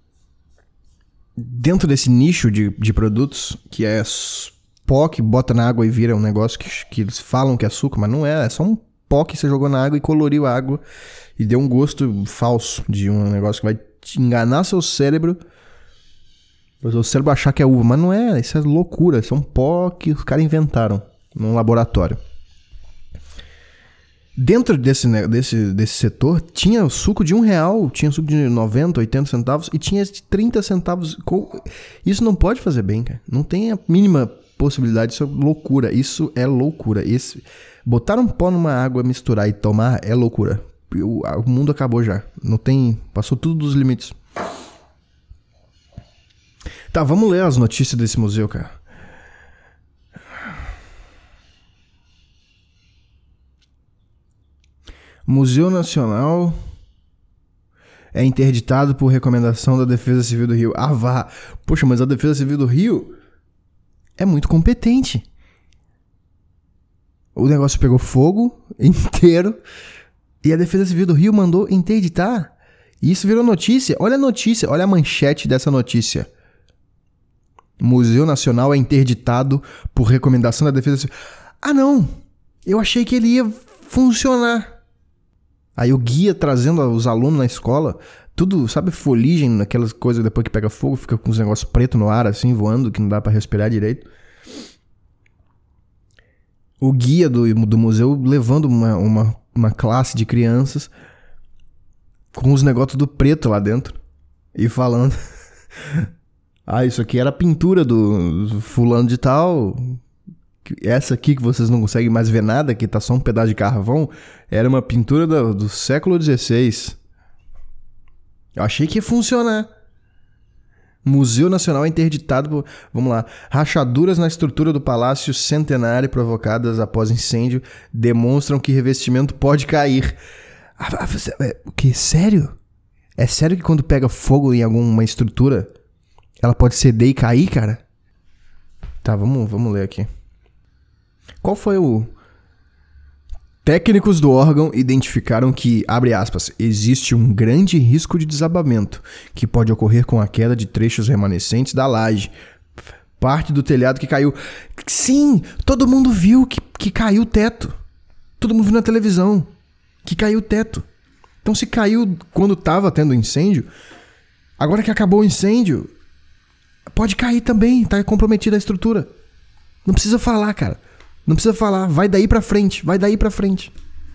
Dentro desse nicho de, de produtos, que é pó que bota na água e vira um negócio que, que eles falam que é açúcar, mas não é, é só um pó que você jogou na água e coloriu a água e deu um gosto falso de um negócio que vai te enganar seu cérebro, o seu cérebro achar que é uva, mas não é, isso é loucura, isso é um pó que os caras inventaram num laboratório. Dentro desse, desse, desse setor, tinha suco de um real, tinha suco de noventa, oitenta centavos e tinha de trinta centavos. Isso não pode fazer bem, cara. Não tem a mínima possibilidade, isso é loucura. Isso é loucura. Esse, botar um pó numa água, misturar e tomar é loucura. O, o mundo acabou já. Não tem... Passou tudo dos limites. Tá, vamos ler as notícias desse museu, cara. Museu Nacional é interditado por recomendação da Defesa Civil do Rio. Ah, vá! Poxa, mas a Defesa Civil do Rio é muito competente. O negócio pegou fogo inteiro e a Defesa Civil do Rio mandou interditar. E isso virou notícia. Olha a notícia, olha a manchete dessa notícia. Museu Nacional é interditado por recomendação da Defesa Civil. Ah, não! Eu achei que ele ia funcionar. Aí o guia trazendo os alunos na escola, tudo, sabe, fuligem, aquelas coisas depois que pega fogo, fica com uns negócios pretos no ar, assim, voando, que não dá pra respirar direito. O guia do, do museu levando uma, uma, uma classe de crianças com os negócios do preto lá dentro e falando... ah, isso aqui era a pintura do, do fulano de tal... Essa aqui que vocês não conseguem mais ver nada, que tá só um pedaço de carvão, era uma pintura do, do século dezesseis. Eu achei que ia funcionar. Museu Nacional é interditado por... Vamos lá. Rachaduras na estrutura do Palácio Centenário provocadas após incêndio demonstram que revestimento pode cair. Ah, ah, você- é, o que? Sério? É sério que quando pega fogo em alguma estrutura, ela pode ceder e cair, cara? Tá, vamos, vamos ler aqui. Qual foi o... Técnicos do órgão identificaram que, abre aspas, existe um grande risco de desabamento que pode ocorrer com a queda de trechos remanescentes da laje. Parte do telhado que caiu. Sim, todo mundo viu que, que caiu o teto. Todo mundo viu na televisão que caiu o teto. Então se caiu quando tava tendo incêndio, agora que acabou o incêndio, pode cair também, tá comprometida a estrutura. Não precisa falar, cara. Não precisa falar, vai daí pra frente, vai daí pra frente.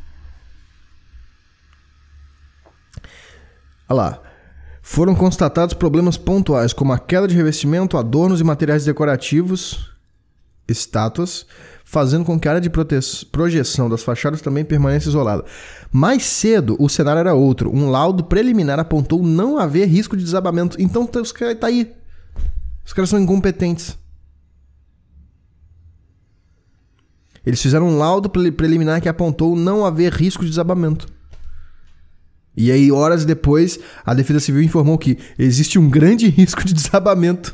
Olha lá. Foram constatados problemas pontuais, como a queda de revestimento, adornos e materiais decorativos, estátuas, fazendo com que a área de prote- projeção das fachadas também permaneça isolada. Mais cedo, o cenário era outro. Um laudo preliminar apontou não haver risco de desabamento. Então, tá- os caras tá aí. Os caras são incompetentes. Eles fizeram um laudo preliminar que apontou não haver risco de desabamento. E aí, horas depois, a Defesa Civil informou que existe um grande risco de desabamento.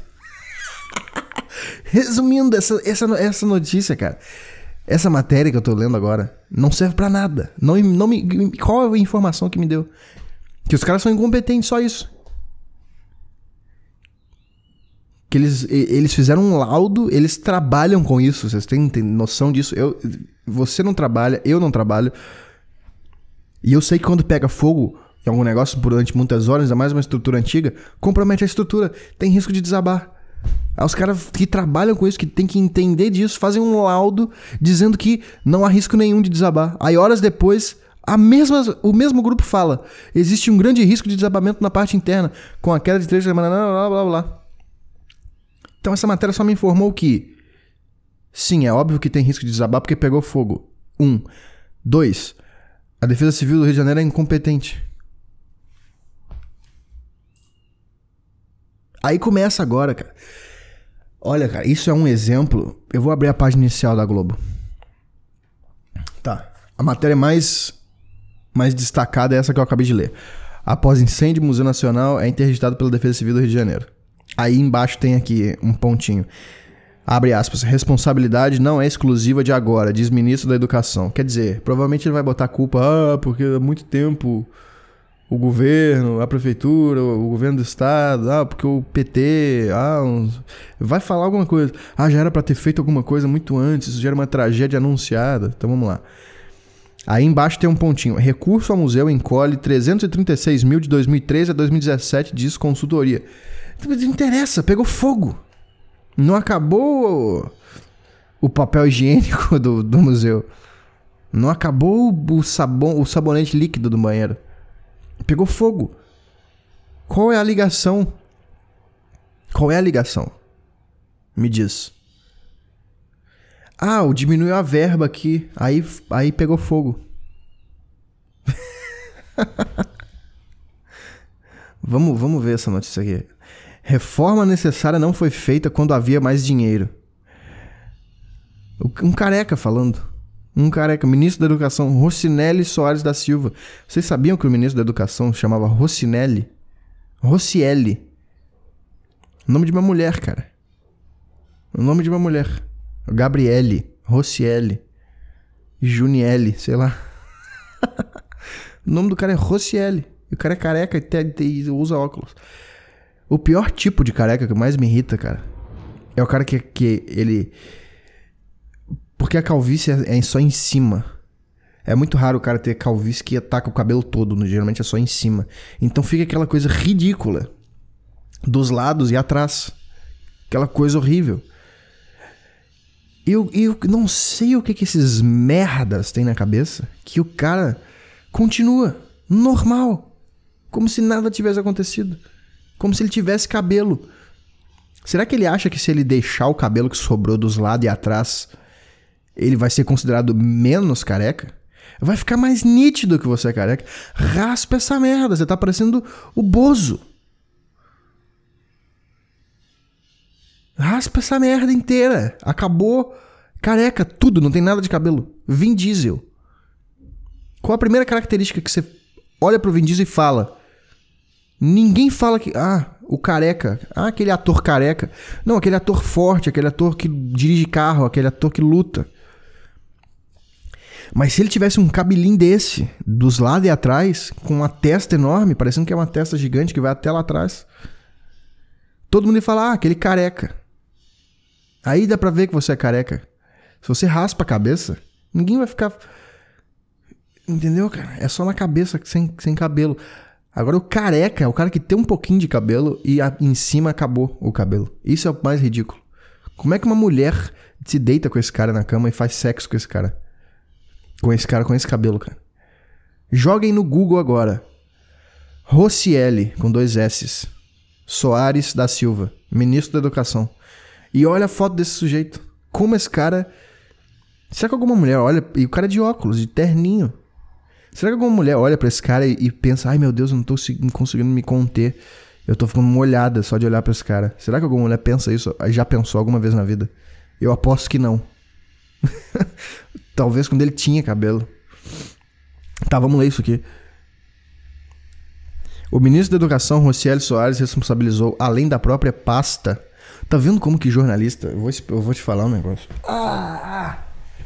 Resumindo, essa, essa, essa notícia, cara, essa matéria que eu tô lendo agora, não serve pra nada. Não, não me, qual é a informação que me deu? Que os caras são incompetentes, só isso. Que eles, eles fizeram um laudo, eles trabalham com isso, vocês têm, têm noção disso? Eu, você não trabalha, eu não trabalho. E eu sei que quando pega fogo em algum negócio durante muitas horas, ainda mais uma estrutura antiga, compromete a estrutura, tem risco de desabar. Aí os caras que trabalham com isso, que tem que entender disso, fazem um laudo dizendo que não há risco nenhum de desabar. Aí horas depois, a mesma, o mesmo grupo fala, existe um grande risco de desabamento na parte interna, com a queda de trechos, blá blá blá blá. Então essa matéria só me informou que, sim, é óbvio que tem risco de desabar porque pegou fogo. Um. Dois. A Defesa Civil do Rio de Janeiro é incompetente. Aí começa agora, cara. Olha, cara, isso é um exemplo. Eu vou abrir a página inicial da Globo. Tá. A matéria mais, mais destacada é essa que eu acabei de ler. Após incêndio, o Museu Nacional é interditado pela Defesa Civil do Rio de Janeiro. Aí embaixo tem aqui um pontinho. Abre aspas. Responsabilidade não é exclusiva de agora, diz ministro da Educação. Quer dizer, provavelmente ele vai botar a culpa, ah, porque há muito tempo o governo, a prefeitura, o governo do estado, ah, porque o P T, ah, uns... vai falar alguma coisa. Ah, já era pra ter feito alguma coisa muito antes, isso já era uma tragédia anunciada. Então vamos lá. Aí embaixo tem um pontinho. Recurso ao museu encolhe trezentos e trinta e seis mil de dois mil e treze a dois mil e dezessete, diz consultoria. Não interessa, pegou fogo. Não acabou o papel higiênico do, do museu. Não acabou o, sabão, o sabonete líquido do banheiro. Pegou fogo. Qual é a ligação? Qual é a ligação? Me diz. Ah, o diminuiu a verba aqui. Aí, aí pegou fogo. vamos, vamos ver essa notícia aqui. Reforma necessária não foi feita quando havia mais dinheiro. Um careca falando. Um careca. Ministro da Educação, Rocinelli Soares da Silva. Vocês sabiam que o ministro da Educação chamava Rocinelli? Rocieli. Nome de uma mulher, cara. O nome de uma mulher. Gabriele. Rocieli. Juniele, sei lá. O nome do cara é Rocieli. E o cara é careca e, e usa óculos. O pior tipo de careca que mais me irrita, cara, é o cara que, que ele... Porque a calvície é, é só em cima. É muito raro o cara ter calvície que ataca o cabelo todo, geralmente é só em cima. Então fica aquela coisa ridícula dos lados e atrás. Aquela coisa horrível. Eu, eu não sei o que, que esses merdas têm na cabeça, que o cara continua normal, como se nada tivesse acontecido. Como se ele tivesse cabelo. Será que ele acha que se ele deixar o cabelo que sobrou dos lados e atrás, ele vai ser considerado menos careca? Vai ficar mais nítido que você é careca. Raspa essa merda, você tá parecendo o Bozo. Raspa essa merda inteira. Acabou careca, tudo, não tem nada de cabelo. Vin Diesel. Qual a primeira característica que você olha pro Vin Diesel e fala? Ninguém fala que... Ah, o careca. Ah, aquele ator careca. Não, aquele ator forte, aquele ator que dirige carro, aquele ator que luta. Mas se ele tivesse um cabelinho desse, dos lados e atrás, com uma testa enorme, parecendo que é uma testa gigante que vai até lá atrás, todo mundo ia falar, ah, aquele careca. Aí dá pra ver que você é careca. Se você raspa a cabeça, ninguém vai ficar... Entendeu, cara? É só na cabeça, sem, sem cabelo. Agora o careca é o cara que tem um pouquinho de cabelo e a, em cima acabou o cabelo. Isso é o mais ridículo. Como é que uma mulher se deita com esse cara na cama e faz sexo com esse cara? Com esse cara, com esse cabelo, cara. Joguem no Google agora. Rocieli, com dois S's. Soares da Silva, ministro da Educação. E olha a foto desse sujeito. Como esse cara... Será que alguma mulher olha... E o cara é de óculos, de terninho. Será que alguma mulher olha pra esse cara e, e pensa... Ai, meu Deus, eu não tô conseguindo me conter. Eu tô ficando molhada só de olhar pra esse cara. Será que alguma mulher pensa isso? Já pensou alguma vez na vida? Eu aposto que não. Talvez quando ele tinha cabelo. Tá, vamos ler isso aqui. O ministro da Educação, Rocieli Soares, responsabilizou, além da própria pasta... Tá vendo como que jornalista... Eu vou, eu vou te falar um negócio. Ah, ah.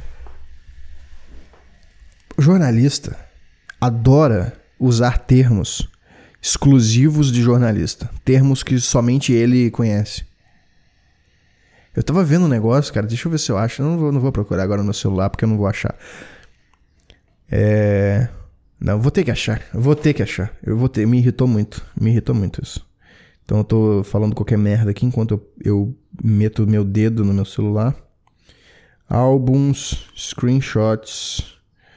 Jornalista adora usar termos exclusivos de jornalista. Termos que somente ele conhece. Eu tava vendo um negócio, cara. Deixa eu ver se eu acho. Eu não vou, não vou procurar agora no celular, porque eu não vou achar. É... Não, eu vou ter que achar. Eu vou ter que achar. Eu vou ter... Me irritou muito. Me irritou muito isso. Então eu tô falando qualquer merda aqui enquanto eu, eu meto meu dedo no meu celular. Álbuns, screenshots...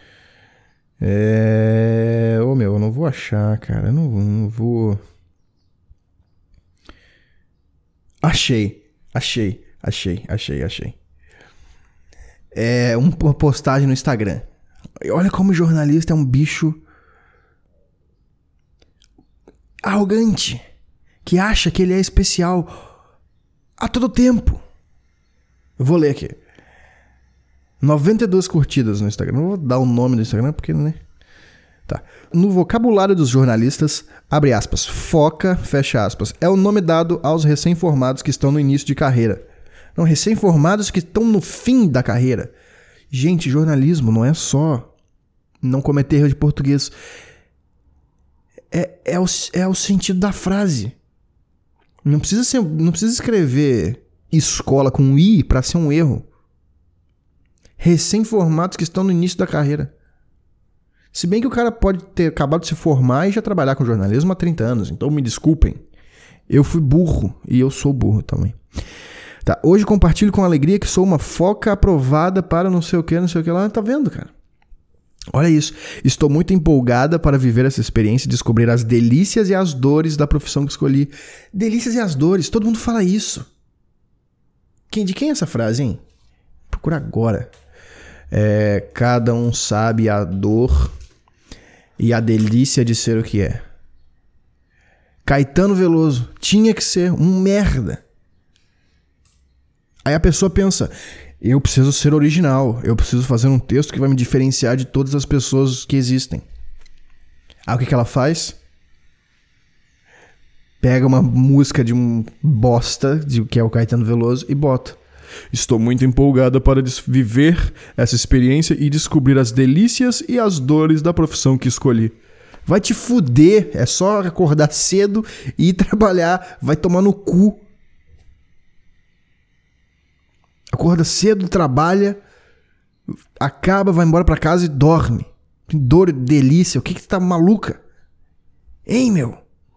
É... Ô, meu, eu não vou achar, cara. Eu não, não vou... Achei. Achei. Achei. Achei. Achei. É uma postagem no Instagram. Olha como o jornalista é um bicho... arrogante. Que acha que ele é especial a todo tempo. Eu vou ler aqui. noventa e duas curtidas no Instagram. Não vou dar o nome do Instagram porque, né? Tá. No vocabulário dos jornalistas, abre aspas, foca, fecha aspas, é o nome dado aos recém-formados que estão no início de carreira. Não, recém-formados que estão no fim da carreira. Gente, jornalismo não é só não cometer erro de português. É, é, o, é o sentido da frase. Não precisa ser, não precisa escrever escola com i para ser um erro. Recém-formados que estão no início da carreira. Se bem que o cara pode ter acabado de se formar e já trabalhar com jornalismo há trinta anos. Então me desculpem. Eu fui burro e eu sou burro também. Tá, hoje compartilho com alegria que sou uma foca aprovada para não sei o que, não sei o que lá. Tá vendo, cara? Olha isso. Estou muito empolgada para viver essa experiência e descobrir as delícias e as dores da profissão que escolhi. Delícias e as dores. Todo mundo fala isso. Quem, de quem é essa frase, hein? Procura agora. É, cada um sabe a dor e a delícia de ser o que é. Caetano Veloso. Tinha que ser um merda. Aí a pessoa pensa, eu preciso ser original, eu preciso fazer um texto que vai me diferenciar de todas as pessoas que existem. Aí o que que ela faz? Pega uma música de um bosta, de, que é o Caetano Veloso, e bota. Estou muito empolgada para viver essa experiência e descobrir as delícias e as dores da profissão que escolhi. Vai te fuder, é só acordar cedo e ir trabalhar, vai tomar no cu. Acorda cedo, trabalha, acaba, vai embora pra casa e dorme. Tem dor e delícia, o que que tu tá maluca? Hein, meu?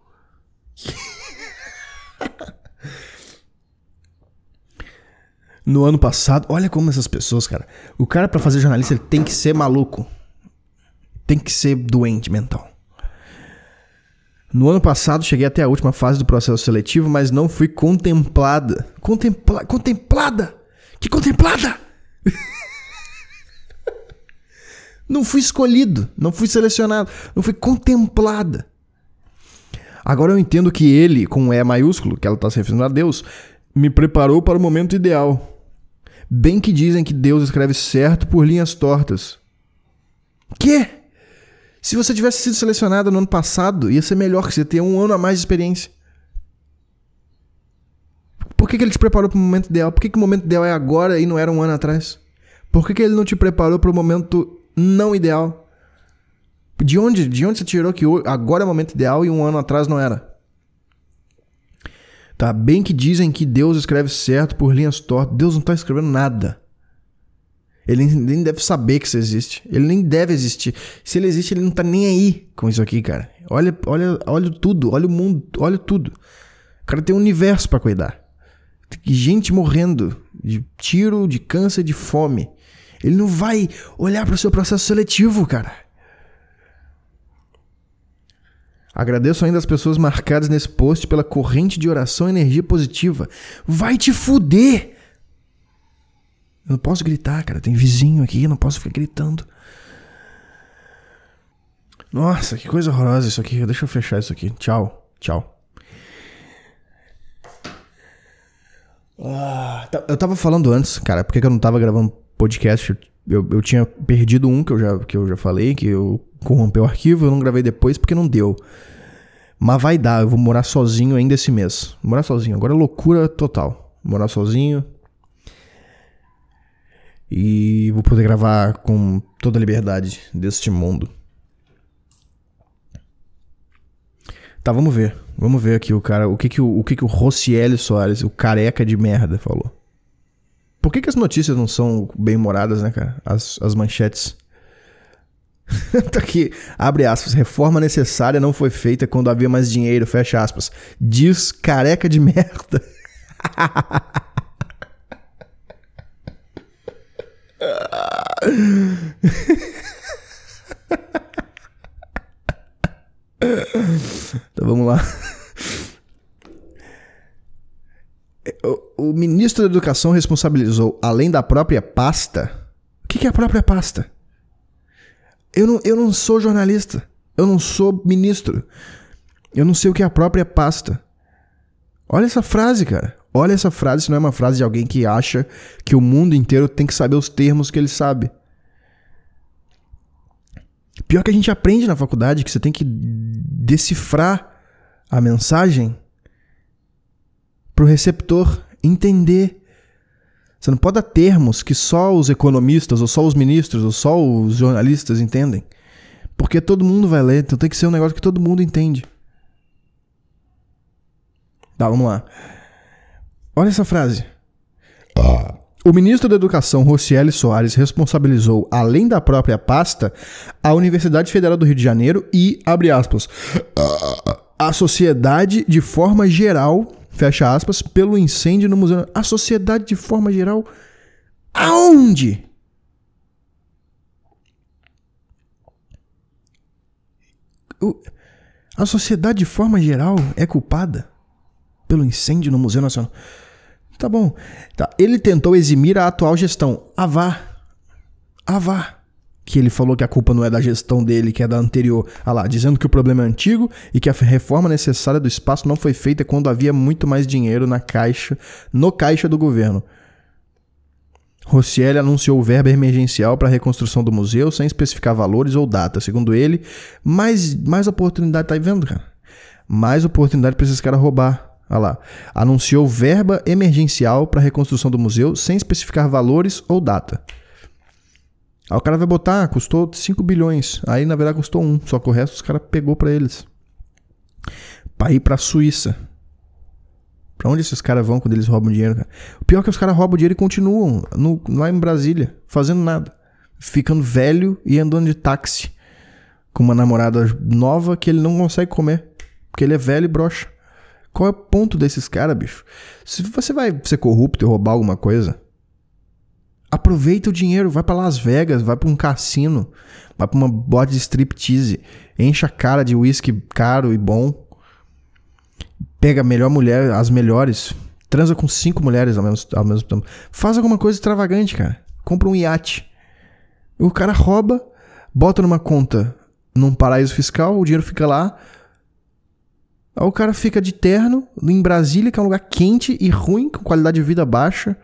No ano passado, olha como essas pessoas, cara. O cara pra fazer jornalista, ele tem que ser maluco. Tem que ser doente mental. No ano passado, cheguei até a última fase do processo seletivo, mas não fui contemplada. Contempla... Contemplada? Que contemplada? Não fui escolhido, não fui selecionado, não fui contemplada. Agora eu entendo que ele, com um E maiúsculo, que ela está se referindo a Deus, me preparou para o momento ideal. Bem que dizem que Deus escreve certo por linhas tortas. Quê? Se você tivesse sido selecionado no ano passado, ia ser melhor que você ter um ano a mais de experiência. Por que, que ele te preparou para o momento ideal? Por que, que o momento ideal é agora e não era um ano atrás? Por que, que ele não te preparou para o momento não ideal? De onde, de onde você tirou que agora é o momento ideal e um ano atrás não era? Tá bem que dizem que Deus escreve certo por linhas tortas. Deus não está escrevendo nada. Ele nem deve saber que isso existe. Ele nem deve existir. Se ele existe, ele não tá nem aí com isso aqui, cara. Olha, olha, olha tudo, olha o mundo, olha tudo. O cara tem um universo pra cuidar. Tem gente morrendo de tiro, de câncer, de fome. Ele não vai olhar pro seu processo seletivo, cara. Agradeço ainda as pessoas marcadas nesse post pela corrente de oração e energia positiva. Vai te fuder! Eu não posso gritar, cara. Tem vizinho aqui, eu não posso ficar gritando. Nossa, que coisa horrorosa isso aqui. Deixa eu fechar isso aqui. Tchau, tchau. Ah, eu tava falando antes, cara, por que eu não tava gravando podcast? Eu, eu tinha perdido um que eu, já, que eu já falei, que eu corrompeu o arquivo, eu não gravei depois porque não deu. Mas vai dar, eu vou morar sozinho ainda esse mês. Morar sozinho, agora é loucura total. Morar sozinho. E vou poder gravar com toda a liberdade deste mundo. Tá, vamos ver. Vamos ver aqui o cara, o que que o, o, que que o Rocieli Soares, o careca de merda, falou. Por que que as notícias não são bem-humoradas, né, cara? As, as manchetes. Tá aqui, abre aspas, reforma necessária não foi feita quando havia mais dinheiro, fecha aspas. Diz careca de merda. Então vamos lá. O, o ministro da Educação responsabilizou, além da própria pasta. O que, que é a própria pasta? Eu não, eu não sou jornalista. Eu não sou ministro. Eu não sei o que é a própria pasta. Olha essa frase, cara. Olha essa frase, isso não é uma frase de alguém que acha que o mundo inteiro tem que saber os termos que ele sabe. Pior que a gente aprende na faculdade que você tem que decifrar a mensagem pro receptor entender. Você não pode dar termos que só os economistas, ou só os ministros, ou só os jornalistas entendem. Porque todo mundo vai ler, então tem que ser um negócio que todo mundo entende. Tá, vamos lá. Olha essa frase. O ministro da Educação, Rocieli Soares, responsabilizou, além da própria pasta, a Universidade Federal do Rio de Janeiro e, abre aspas, a sociedade de forma geral, fecha aspas, pelo incêndio no museu. A sociedade de forma geral? Aonde? O, a sociedade de forma geral é culpada pelo incêndio no Museu Nacional? Tá bom. Tá. Ele tentou eximir a atual gestão. Ah, vá. Ah, vá. Que ele falou que a culpa não é da gestão dele, que é da anterior. Ah lá, dizendo que o problema é antigo e que a reforma necessária do espaço não foi feita quando havia muito mais dinheiro na caixa, no caixa do governo. Rocieli anunciou verba emergencial para a reconstrução do museu sem especificar valores ou data. Segundo ele, mais, mais oportunidade, tá vendo, cara? Mais oportunidade para esses caras roubar. Olha lá. Anunciou verba emergencial para a reconstrução do museu sem especificar valores ou data. Aí o cara vai botar, ah, custou cinco bilhões. Aí na verdade custou um, só que o resto os caras pegou para eles. Para ir para a Suíça. Para onde esses caras vão quando eles roubam dinheiro, cara? O pior é que os caras roubam dinheiro e continuam no, lá em Brasília, fazendo nada. Ficando velho e andando de táxi. Com uma namorada nova que ele não consegue comer. Porque ele é velho e broxa. Qual é o ponto desses caras, bicho? Se você vai ser corrupto e roubar alguma coisa, aproveita o dinheiro, vai pra Las Vegas, vai pra um cassino, vai pra uma boate de striptease, enche a cara de uísque caro e bom, pega a melhor mulher, as melhores, transa com cinco mulheres ao mesmo, ao mesmo tempo, faz alguma coisa extravagante, cara, compra um iate. O cara rouba, bota numa conta num paraíso fiscal, o dinheiro fica lá. Aí o cara fica de terno em Brasília, que é um lugar quente e ruim, com qualidade de vida baixa,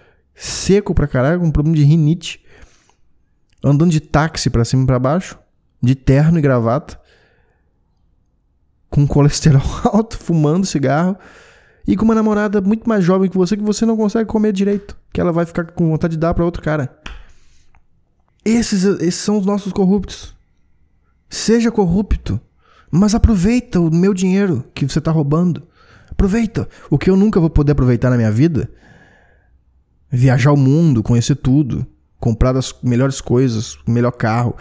seco pra caralho, com problema de rinite, andando de táxi pra cima e pra baixo, de terno e gravata, com colesterol alto, fumando cigarro, e com uma namorada muito mais jovem que você, que você não consegue comer direito, que ela vai ficar com vontade de dar pra outro cara. Esses, esses são os nossos corruptos. Seja corrupto, mas aproveita o meu dinheiro que você tá roubando. Aproveita. O que eu nunca vou poder aproveitar na minha vida, viajar o mundo, conhecer tudo, comprar as melhores coisas, o melhor carro.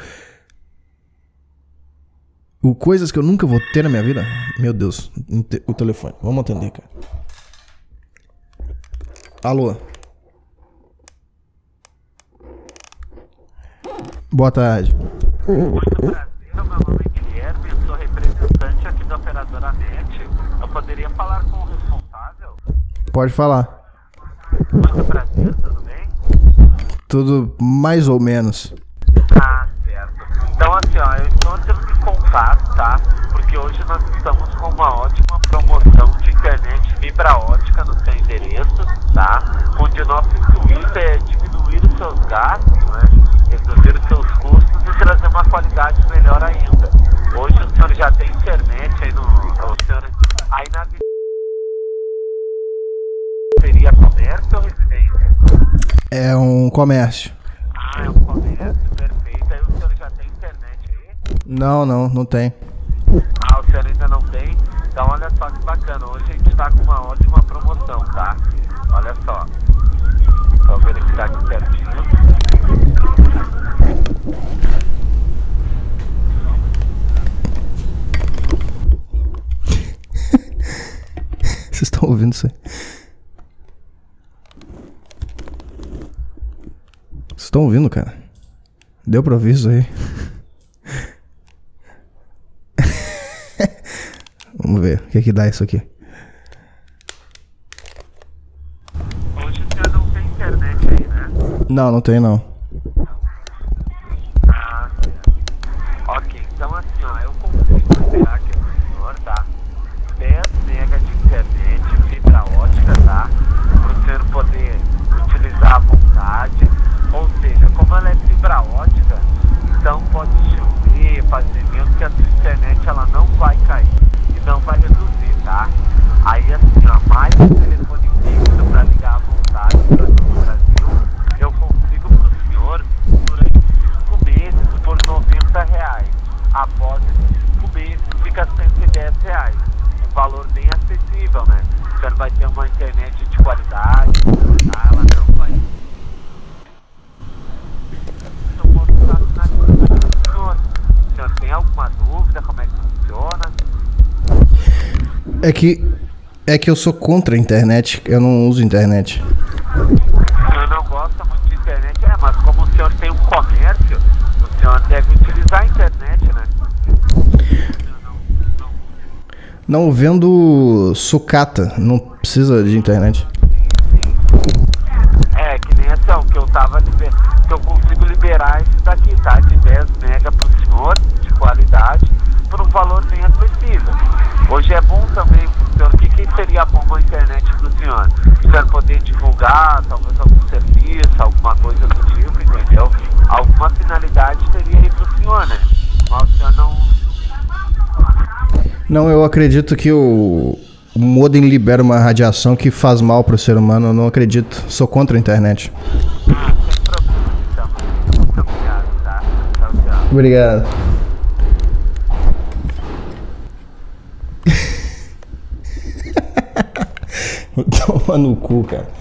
O coisas que eu nunca vou ter na minha vida. Meu Deus, o telefone. Vamos atender, cara. Alô. Boa tarde. Muito prazer, meu nome é Guilherme, eu sou representante aqui da operadora NET. Eu poderia falar com o responsável? Pode falar. Muito prazer, tudo bem? Tudo mais ou menos. Ah, certo. Então assim, ó, eu estou entrando em contato, tá? Porque hoje nós estamos com uma ótima promoção de internet fibra ótica no seu endereço, tá? Onde o nosso intuito é diminuir os seus gastos, né? Reduzir os seus custos e trazer uma qualidade melhor ainda. Hoje o senhor já tem internet aí no... O senhor, aí na... Seria comércio ou residência? É um comércio. Ah, é um comércio, perfeito. Aí o senhor já tem internet aí? Não, não, não tem. Ah, o senhor ainda não tem? Então olha só que bacana. Hoje a gente tá com uma ótima promoção, tá? Olha só. Só verificar aqui certinho. Vocês estão ouvindo isso aí? Vocês estão ouvindo, cara? Deu pra ouvir isso aí? Vamos ver, o que é que dá isso aqui? Hoje o senhor não tem internet aí, né? Não, não tem não. Ah, certo. Ok, então assim, ó, eu consigo liberar aqui pro senhor, tá? dez megas de internet, fibra ótica, tá? Para o senhor poder utilizar à vontade. Ou seja, como ela é fibra ótica, então pode chover, fazer vento, que a sua internet ela não vai cair e não vai reduzir, tá? Aí assim, ó, mais um telefone fixo para ligar à vontade para todo o Brasil, eu consigo para o senhor durante cinco meses por noventa reais. Após esses cinco meses fica cento e dez reais. Um valor bem acessível, né? O senhor vai ter uma internet de qualidade, tá? Ela não vai... Eu posso estar finalizando com o senhor. O senhor tem alguma dúvida? Como é que funciona? É que é que eu sou contra a internet, eu não uso internet. O senhor não gosta muito de internet? É, mas como o senhor tem um comércio, o senhor deve utilizar a internet, né? Não, vendo sucata, não precisa de internet. É, que nem assim, ó, que eu tava liber... que eu consigo liberar esse daqui, tá? De dez mega pro senhor, de qualidade, por um valor bem acessível. Hoje é bom também pro senhor, o que, que seria bom na internet pro senhor? O senhor poder divulgar, talvez algum serviço, alguma coisa do tipo, entendeu? Alguma finalidade teria aí pro senhor, né? Mas o senhor não... Não, eu acredito que o, o modem libera uma radiação que faz mal pro ser humano, eu não acredito, sou contra a internet. Ah, sem problema, então. Muito obrigado, tá? Tchau, tchau. Obrigado. Toma no cu, cara.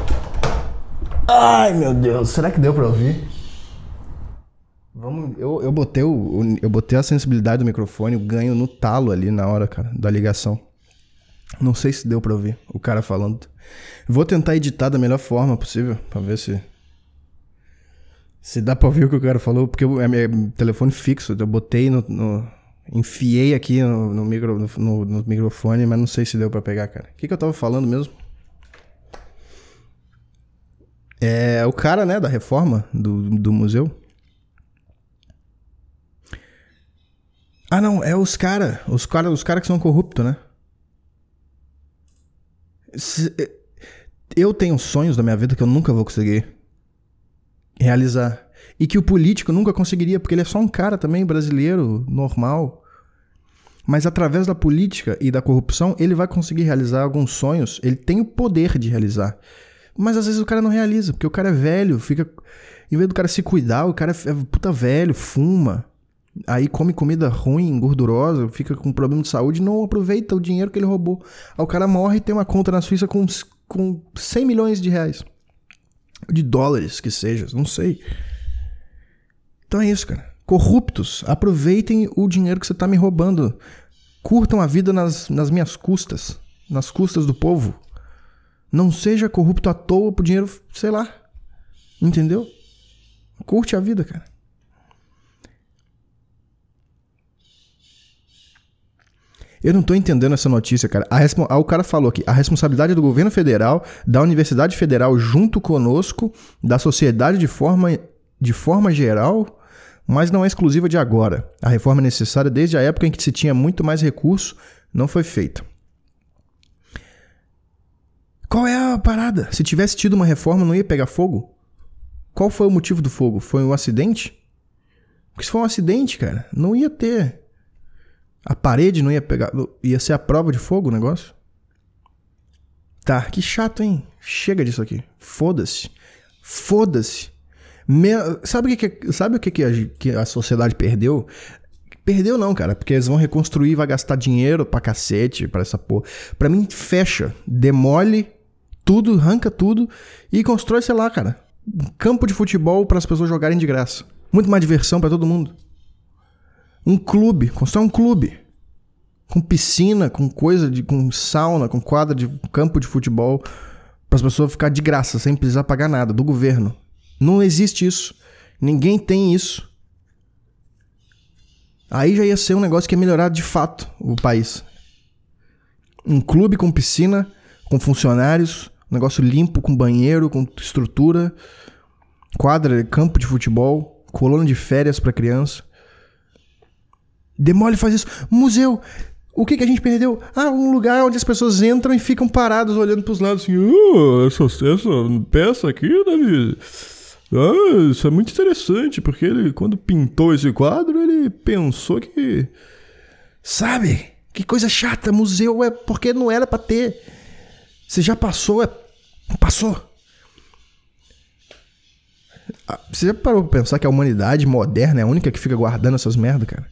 Ai, meu Deus, será que deu pra ouvir? Vamos, eu, eu, botei o, eu botei a sensibilidade do microfone, o ganho no talo ali na hora, cara, da ligação. Não sei se deu pra ouvir o cara falando. Vou tentar editar da melhor forma possível, pra ver se... Se dá pra ouvir o que o cara falou, porque é meu telefone fixo, eu botei no... no enfiei aqui no, no, micro, no, no microfone, mas não sei se deu pra pegar, cara. O que, que eu tava falando mesmo? É o cara, né, da reforma do, do museu. Ah, não, é os caras. Os caras os cara que são corruptos, né? Se, eu tenho sonhos da minha vida que eu nunca vou conseguir realizar. e que o político nunca conseguiria, porque ele é só um cara também, brasileiro, normal. Mas através da política e da corrupção, ele vai conseguir realizar alguns sonhos, ele tem o poder de realizar. Mas às vezes o cara não realiza, porque o cara é velho, fica... Em vez do cara se cuidar, o cara é puta velho, fuma, aí come comida ruim, gordurosa, fica com problema de saúde e não aproveita o dinheiro que ele roubou. Aí o cara morre e tem uma conta na Suíça com, com cem milhões de reais. De dólares, que seja, não sei. Então é isso, cara. Corruptos, aproveitem o dinheiro que você tá me roubando. Curtam a vida nas, nas minhas custas, nas custas do povo. Não seja corrupto à toa por dinheiro, sei lá. Entendeu? Curte a vida, cara. Eu não tô entendendo essa notícia, cara. A respo... ah, o cara falou aqui, a responsabilidade é do governo federal, da Universidade Federal junto conosco, da sociedade de forma, de forma geral, mas não é exclusiva de agora. A reforma é necessária desde a época em que se tinha muito mais recurso, não foi feita. Qual é a parada? Se tivesse tido uma reforma, não ia pegar fogo? Qual foi o motivo do fogo? Foi um acidente? Porque se for um acidente, cara, não ia ter... A parede não ia pegar... Ia ser a prova de fogo o negócio? Tá, que chato, hein? Chega disso aqui. Foda-se. Foda-se. Me... Sabe o que, que, sabe o que, que, a, que a sociedade perdeu? Perdeu não, cara. Porque eles vão reconstruir e vai gastar dinheiro pra cacete, pra essa porra. Pra mim, fecha. Demole tudo, arranca tudo e constrói, sei lá, cara, um campo de futebol para as pessoas jogarem de graça. Muito mais diversão para todo mundo. Um clube, constrói um clube. Com piscina, com coisa, de, com sauna, com quadra de campo de futebol. Para as pessoas ficar de graça, sem precisar pagar nada, do governo. Não existe isso. Ninguém tem isso. Aí já ia ser um negócio que ia melhorar de fato o país. Um clube com piscina, com funcionários, um negócio limpo, com banheiro, com estrutura, quadra, campo de futebol, colônia de férias para criança. Demole faz isso. Museu. O que, que a gente perdeu? Ah, um lugar onde as pessoas entram e ficam paradas olhando pros lados assim. Oh, essa, essa peça aqui deve... Ah, isso é muito interessante, porque ele, quando pintou esse quadro, ele pensou que... Sabe? Que coisa chata. Museu é porque não era pra ter. Você já passou, é... Passou. Você já parou pra pensar que a humanidade moderna é a única que fica guardando essas merda, cara?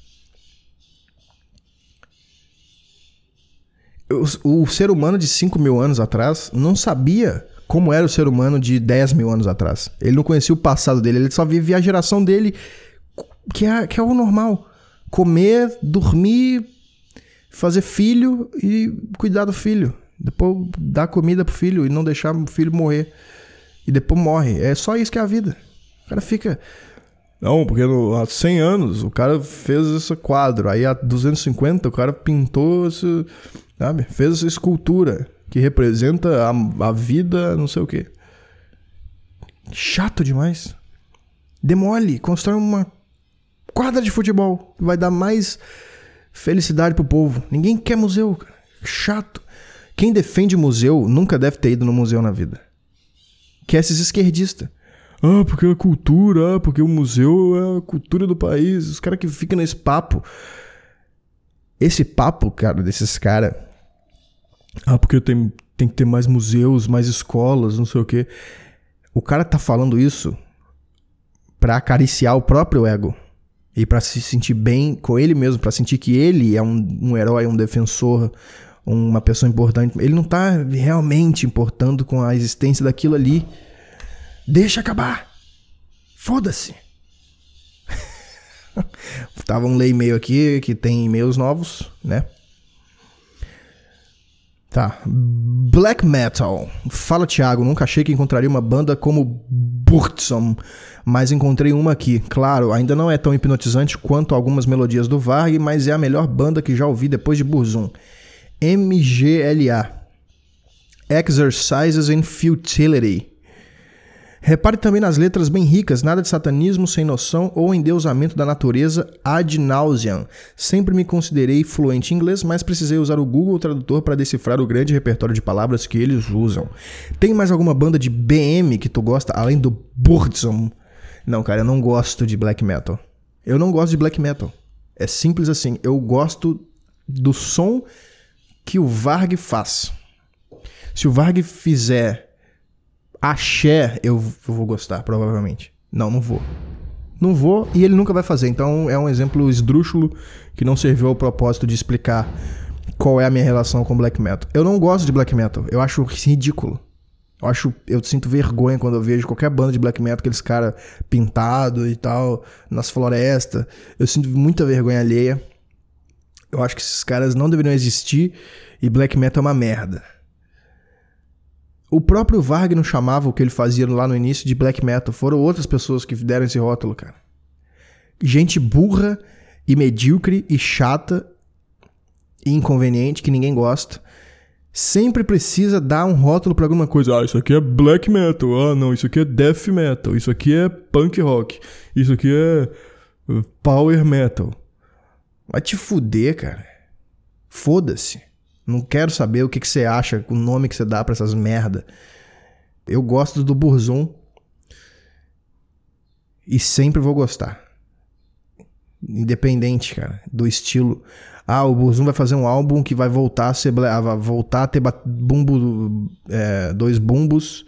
O, o ser humano de cinco mil anos atrás não sabia como era o ser humano de dez mil anos atrás. Ele não conhecia o passado dele, ele só vivia a geração dele, que é, que é o normal. Comer, dormir, fazer filho e cuidar do filho. Depois dar comida pro filho e não deixar o filho morrer. E depois morre. É só isso que é a vida. O cara fica... Não, porque no, há cem anos o cara fez esse quadro. Aí há duzentos e cinquenta o cara pintou esse... Sabe? Fez essa escultura que representa a, a vida, não sei o quê. Chato demais. Demole, constrói uma quadra de futebol. Vai dar mais felicidade pro povo. Ninguém quer museu, cara. Chato. Quem defende museu nunca deve ter ido no museu na vida. Que é esses esquerdistas. Ah, porque a cultura, ah, porque o museu é a cultura do país. Os caras que ficam nesse papo. Esse papo, cara, desses caras... Ah, porque tem, tem que ter mais museus, mais escolas, não sei o quê. O cara tá falando isso pra acariciar o próprio ego. E pra se sentir bem com ele mesmo. Pra sentir que ele é um, um herói, um defensor, uma pessoa importante. Ele não tá realmente importando com a existência daquilo ali. Deixa acabar. Foda-se. Tava um ler e-mail aqui que tem e-mails novos, né? Tá. Black Metal. Fala, Thiago. Nunca achei que encontraria uma banda como Burzum, mas encontrei uma aqui. Claro, ainda não é tão hipnotizante quanto algumas melodias do Varg, mas é a melhor banda que já ouvi depois de Burzum. M G L A. Exercises in Futility. Repare também nas letras bem ricas, nada de satanismo sem noção ou endeusamento da natureza ad nauseam. Sempre me considerei fluente em inglês, mas precisei usar o Google Tradutor para decifrar o grande repertório de palavras que eles usam. Tem mais alguma banda de B M que tu gosta, além do Burzum? Não, cara, eu não gosto de black metal. Eu não gosto de black metal. É simples assim. Eu gosto do som que o Varg faz. Se o Varg fizer axé, eu vou gostar, provavelmente. Não, não vou. Não vou e ele nunca vai fazer. Então é um exemplo esdrúxulo que não serviu ao propósito de explicar qual é a minha relação com black metal. Eu não gosto de black metal. Eu acho ridículo. Eu acho, eu sinto vergonha quando eu vejo qualquer banda de black metal, aqueles caras pintados e tal, nas florestas. Eu sinto muita vergonha alheia. Eu acho que esses caras não deveriam existir e black metal é uma merda. O próprio Varg não chamava o que ele fazia lá no início de black metal. Foram outras pessoas que deram esse rótulo, cara. Gente burra e medíocre e chata e inconveniente que ninguém gosta. Sempre precisa dar um rótulo pra alguma coisa. Ah, isso aqui é black metal. Ah, não, isso aqui é death metal. Isso aqui é punk rock. Isso aqui é power metal. Vai te fuder, cara. Foda-se. Não quero saber o que, que você acha, o nome que você dá pra essas merda. Eu gosto do Burzum. E sempre vou gostar. Independente, cara, do estilo. Ah, o Burzum vai fazer um álbum que vai voltar a ser... Vai voltar a ter bumbo, é, dois bumbos.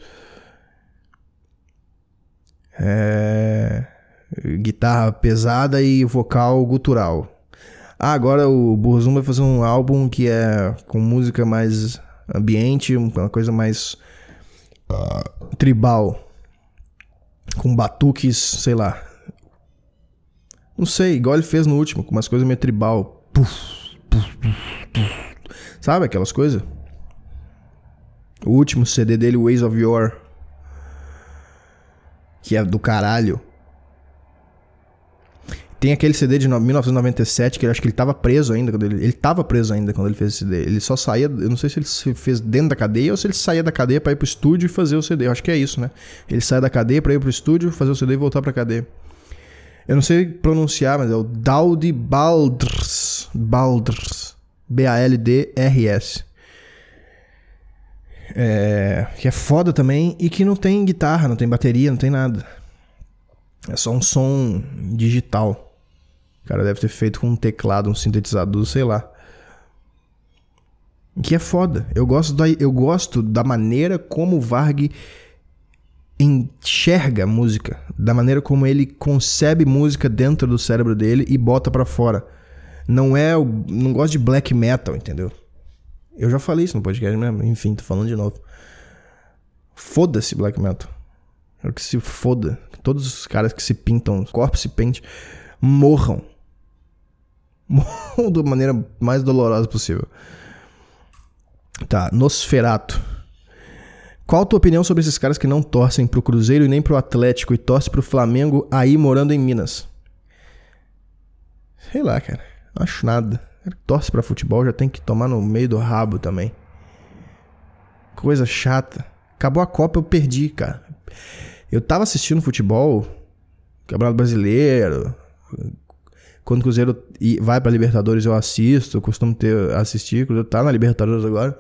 É, guitarra pesada e vocal gutural. Ah, agora o Burzum vai fazer um álbum que é com música mais ambiente, uma coisa mais uh, tribal. Com batuques, sei lá. Não sei, igual ele fez no último, com umas coisas meio tribal. Puf, puf, puf, puf. Sabe aquelas coisas? O último C D dele, Ways of Yore, que é do caralho. Tem aquele C D de mil novecentos e noventa e sete, que eu acho que ele tava preso ainda. Quando ele, ele tava preso ainda quando ele fez esse C D. Ele só saía... Eu não sei se ele se fez dentro da cadeia ou se ele saía da cadeia pra ir pro estúdio e fazer o C D. Eu acho que é isso, né? Ele sai da cadeia pra ir pro estúdio, fazer o C D e voltar pra cadeia. Eu não sei pronunciar, mas é o Daudi Baldrs. Baldrs. B A L D R S. É, que é foda também e que não tem guitarra, não tem bateria, não tem nada. É só um som digital. O cara deve ter feito com um teclado, um sintetizador, sei lá. Que é foda. Eu gosto da, eu gosto da maneira como o Varg enxerga música. Da maneira como ele concebe música dentro do cérebro dele e bota pra fora. Não é... Não gosto de black metal, entendeu? Eu já falei isso no podcast mesmo. Enfim, tô falando de novo. Foda-se black metal. Quero que se foda. Todos os caras que se pintam, corpo se pente, morram. Morram da maneira mais dolorosa possível. Tá, Nosferato. Qual a tua opinião sobre esses caras que não torcem pro Cruzeiro e nem pro Atlético e torcem pro Flamengo aí morando em Minas? Sei lá, cara. Não acho nada. Torce pra futebol já tem que tomar no meio do rabo também. Coisa chata. Acabou a Copa, eu perdi, cara. Eu tava assistindo futebol, Campeonato Brasileiro. Quando o Cruzeiro vai pra Libertadores eu assisto, eu costumo ter, assistir, o Cruzeiro tá na Libertadores agora.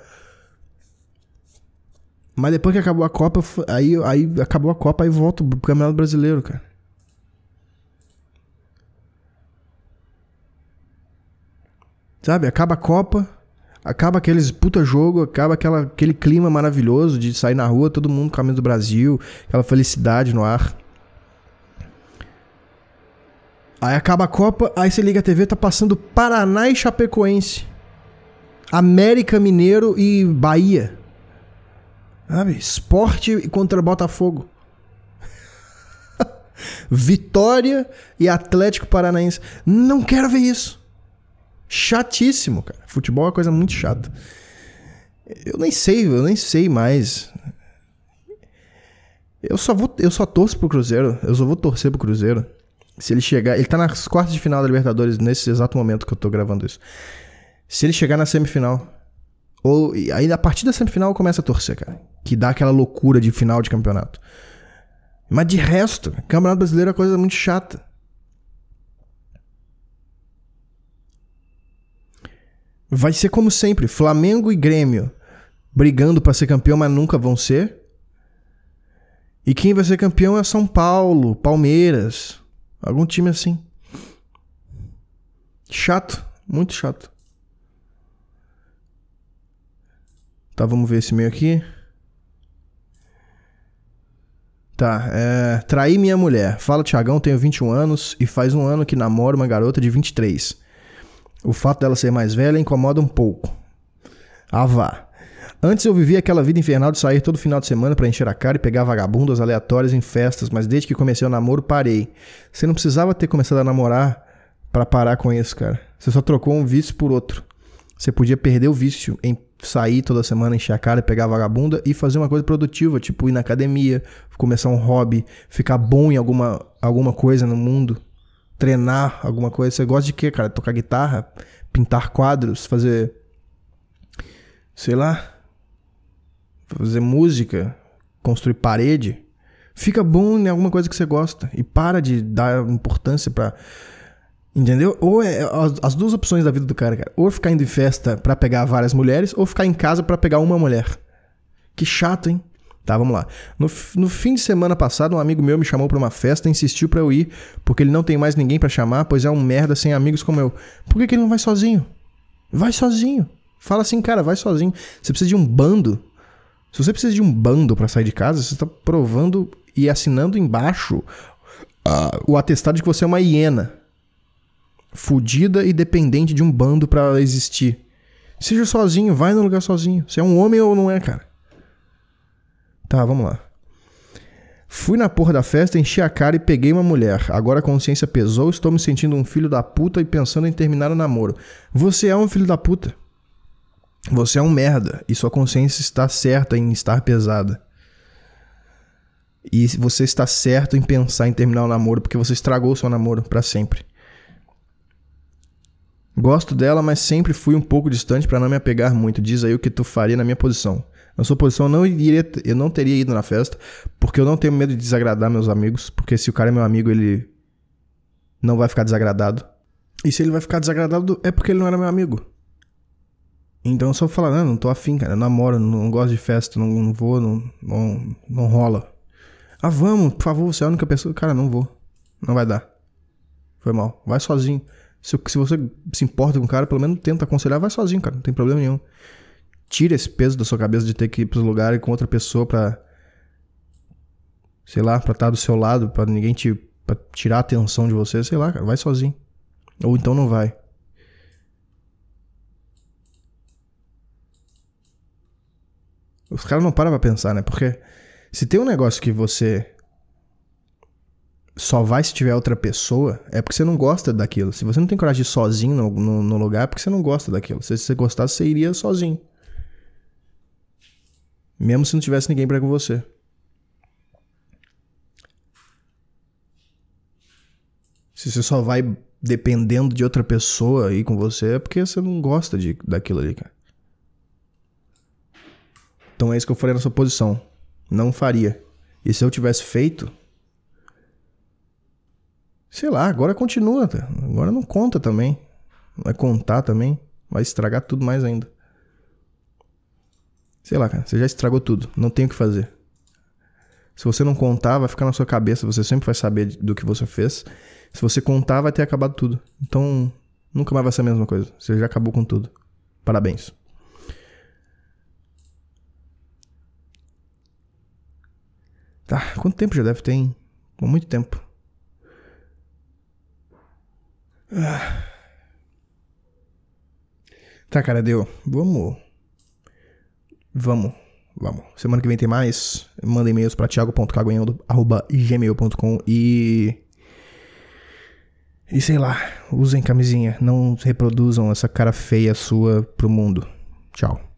Mas depois que acabou a Copa, aí, aí acabou a Copa, aí volta pro Campeonato Brasileiro, cara. Sabe, acaba a Copa, acaba aqueles puta jogo, acaba aquela, aquele clima maravilhoso de sair na rua, todo mundo com a camisa do Brasil, aquela felicidade no ar. Aí acaba a Copa, aí você liga a T V, tá passando Paraná e Chapecoense. América Mineiro e Bahia. Sabe? Sport contra Botafogo. Vitória e Atlético Paranaense. Não quero ver isso. Chatíssimo, cara. Futebol é uma coisa muito chata. Eu nem sei, eu nem sei mais. Eu só vou, eu só torço pro Cruzeiro. Eu só vou torcer pro Cruzeiro. Se ele chegar... Ele tá nas quartas de final da Libertadores nesse exato momento que eu tô gravando isso. Se ele chegar na semifinal... Ou aí a partir da semifinal eu começo a torcer, cara. Que dá aquela loucura de final de campeonato. Mas de resto, Campeonato Brasileiro é coisa muito chata. Vai ser como sempre, Flamengo e Grêmio brigando pra ser campeão, mas nunca vão ser. E quem vai ser campeão é São Paulo, Palmeiras, algum time assim. Chato, muito chato. Tá, vamos ver esse e-mail aqui. Tá, é... Traí minha mulher. Fala, Thiagão, tenho vinte e um anos e faz um ano que namoro uma garota de vinte e três. O fato dela ser mais velha incomoda um pouco. Ah, vá. Antes eu vivia aquela vida infernal de sair todo final de semana pra encher a cara e pegar vagabundas aleatórias em festas, mas desde que comecei o namoro, parei. Você não precisava ter começado a namorar pra parar com isso, cara. Você só trocou um vício por outro. Você podia perder o vício em sair toda semana, encher a cara e pegar vagabunda e fazer uma coisa produtiva, tipo ir na academia, começar um hobby, ficar bom em alguma, alguma coisa no mundo, treinar alguma coisa. Você gosta de quê, cara? Tocar guitarra, pintar quadros, fazer... sei lá... fazer música, construir parede. Fica bom em alguma coisa que você gosta. E para de dar importância pra... entendeu? Ou é as, as duas opções da vida do cara, cara. Ou ficar indo em festa pra pegar várias mulheres, ou ficar em casa pra pegar uma mulher. Que chato, hein? Tá, vamos lá. No, no fim de semana passado, um amigo meu me chamou pra uma festa e insistiu pra eu ir, porque ele não tem mais ninguém pra chamar, pois é um merda sem amigos como eu. Por que que ele não vai sozinho? Vai sozinho. Fala assim, cara, vai sozinho. Você precisa de um bando. Se você precisa de um bando pra sair de casa, você tá provando e assinando embaixo uh, o atestado de que você é uma hiena. Fudida e dependente de um bando pra existir. Seja sozinho, vai no lugar sozinho. Você é um homem ou não é, cara? Tá, vamos lá. Fui na porra da festa, enchi a cara e peguei uma mulher. Agora a consciência pesou, estou me sentindo um filho da puta e pensando em terminar o namoro. Você é um filho da puta. Você é um merda e sua consciência está certa em estar pesada. E você está certo em pensar em terminar o namoro porque você estragou o seu namoro pra sempre. Gosto dela, mas sempre fui um pouco distante pra não me apegar muito. Diz aí o que tu faria na minha posição. Na sua posição eu não, iria, eu não teria ido na festa porque eu não tenho medo de desagradar meus amigos. Porque se o cara é meu amigo, ele não vai ficar desagradado. E se ele vai ficar desagradado é porque ele não era meu amigo. Então eu só vou falar, não, não tô afim, cara, eu namoro, não, não gosto de festa, não, não vou, não, não, não rola. Ah, vamos, por favor, você é a única pessoa. Cara, não vou, não vai dar. Foi mal, vai sozinho. Se, se você se importa com o cara, pelo menos tenta aconselhar, vai sozinho, cara, não tem problema nenhum. Tira esse peso da sua cabeça de ter que ir pros lugares com outra pessoa pra, sei lá, pra estar do seu lado, pra ninguém te, pra tirar a atenção de você, sei lá, cara, vai sozinho. Ou então não vai. Os caras não param pra pensar, né? Porque se tem um negócio que você só vai se tiver outra pessoa, é porque você não gosta daquilo. Se você não tem coragem de ir sozinho no, no, no lugar, é porque você não gosta daquilo. Se você gostasse, você iria sozinho. Mesmo se não tivesse ninguém pra ir com você. Se você só vai dependendo de outra pessoa ir com você, é porque você não gosta de, daquilo ali, cara. Então é isso que eu faria na sua posição. Não faria. E se eu tivesse feito... sei lá, agora continua. Tá? Agora não conta também. Vai contar também. Vai estragar tudo mais ainda. Sei lá, cara. Você já estragou tudo. Não tem o que fazer. Se você não contar, vai ficar na sua cabeça. Você sempre vai saber do que você fez. Se você contar, vai ter acabado tudo. Então, nunca mais vai ser a mesma coisa. Você já acabou com tudo. Parabéns. Tá, quanto tempo já deve ter, hein? Há muito tempo. Ah. Tá, cara, deu. Vamos. Vamos. Vamos. Semana que vem tem mais. Manda e-mails pra thiago ponto caguinhando arroba gmail ponto com e... E sei lá, usem camisinha. Não reproduzam essa cara feia sua pro mundo. Tchau.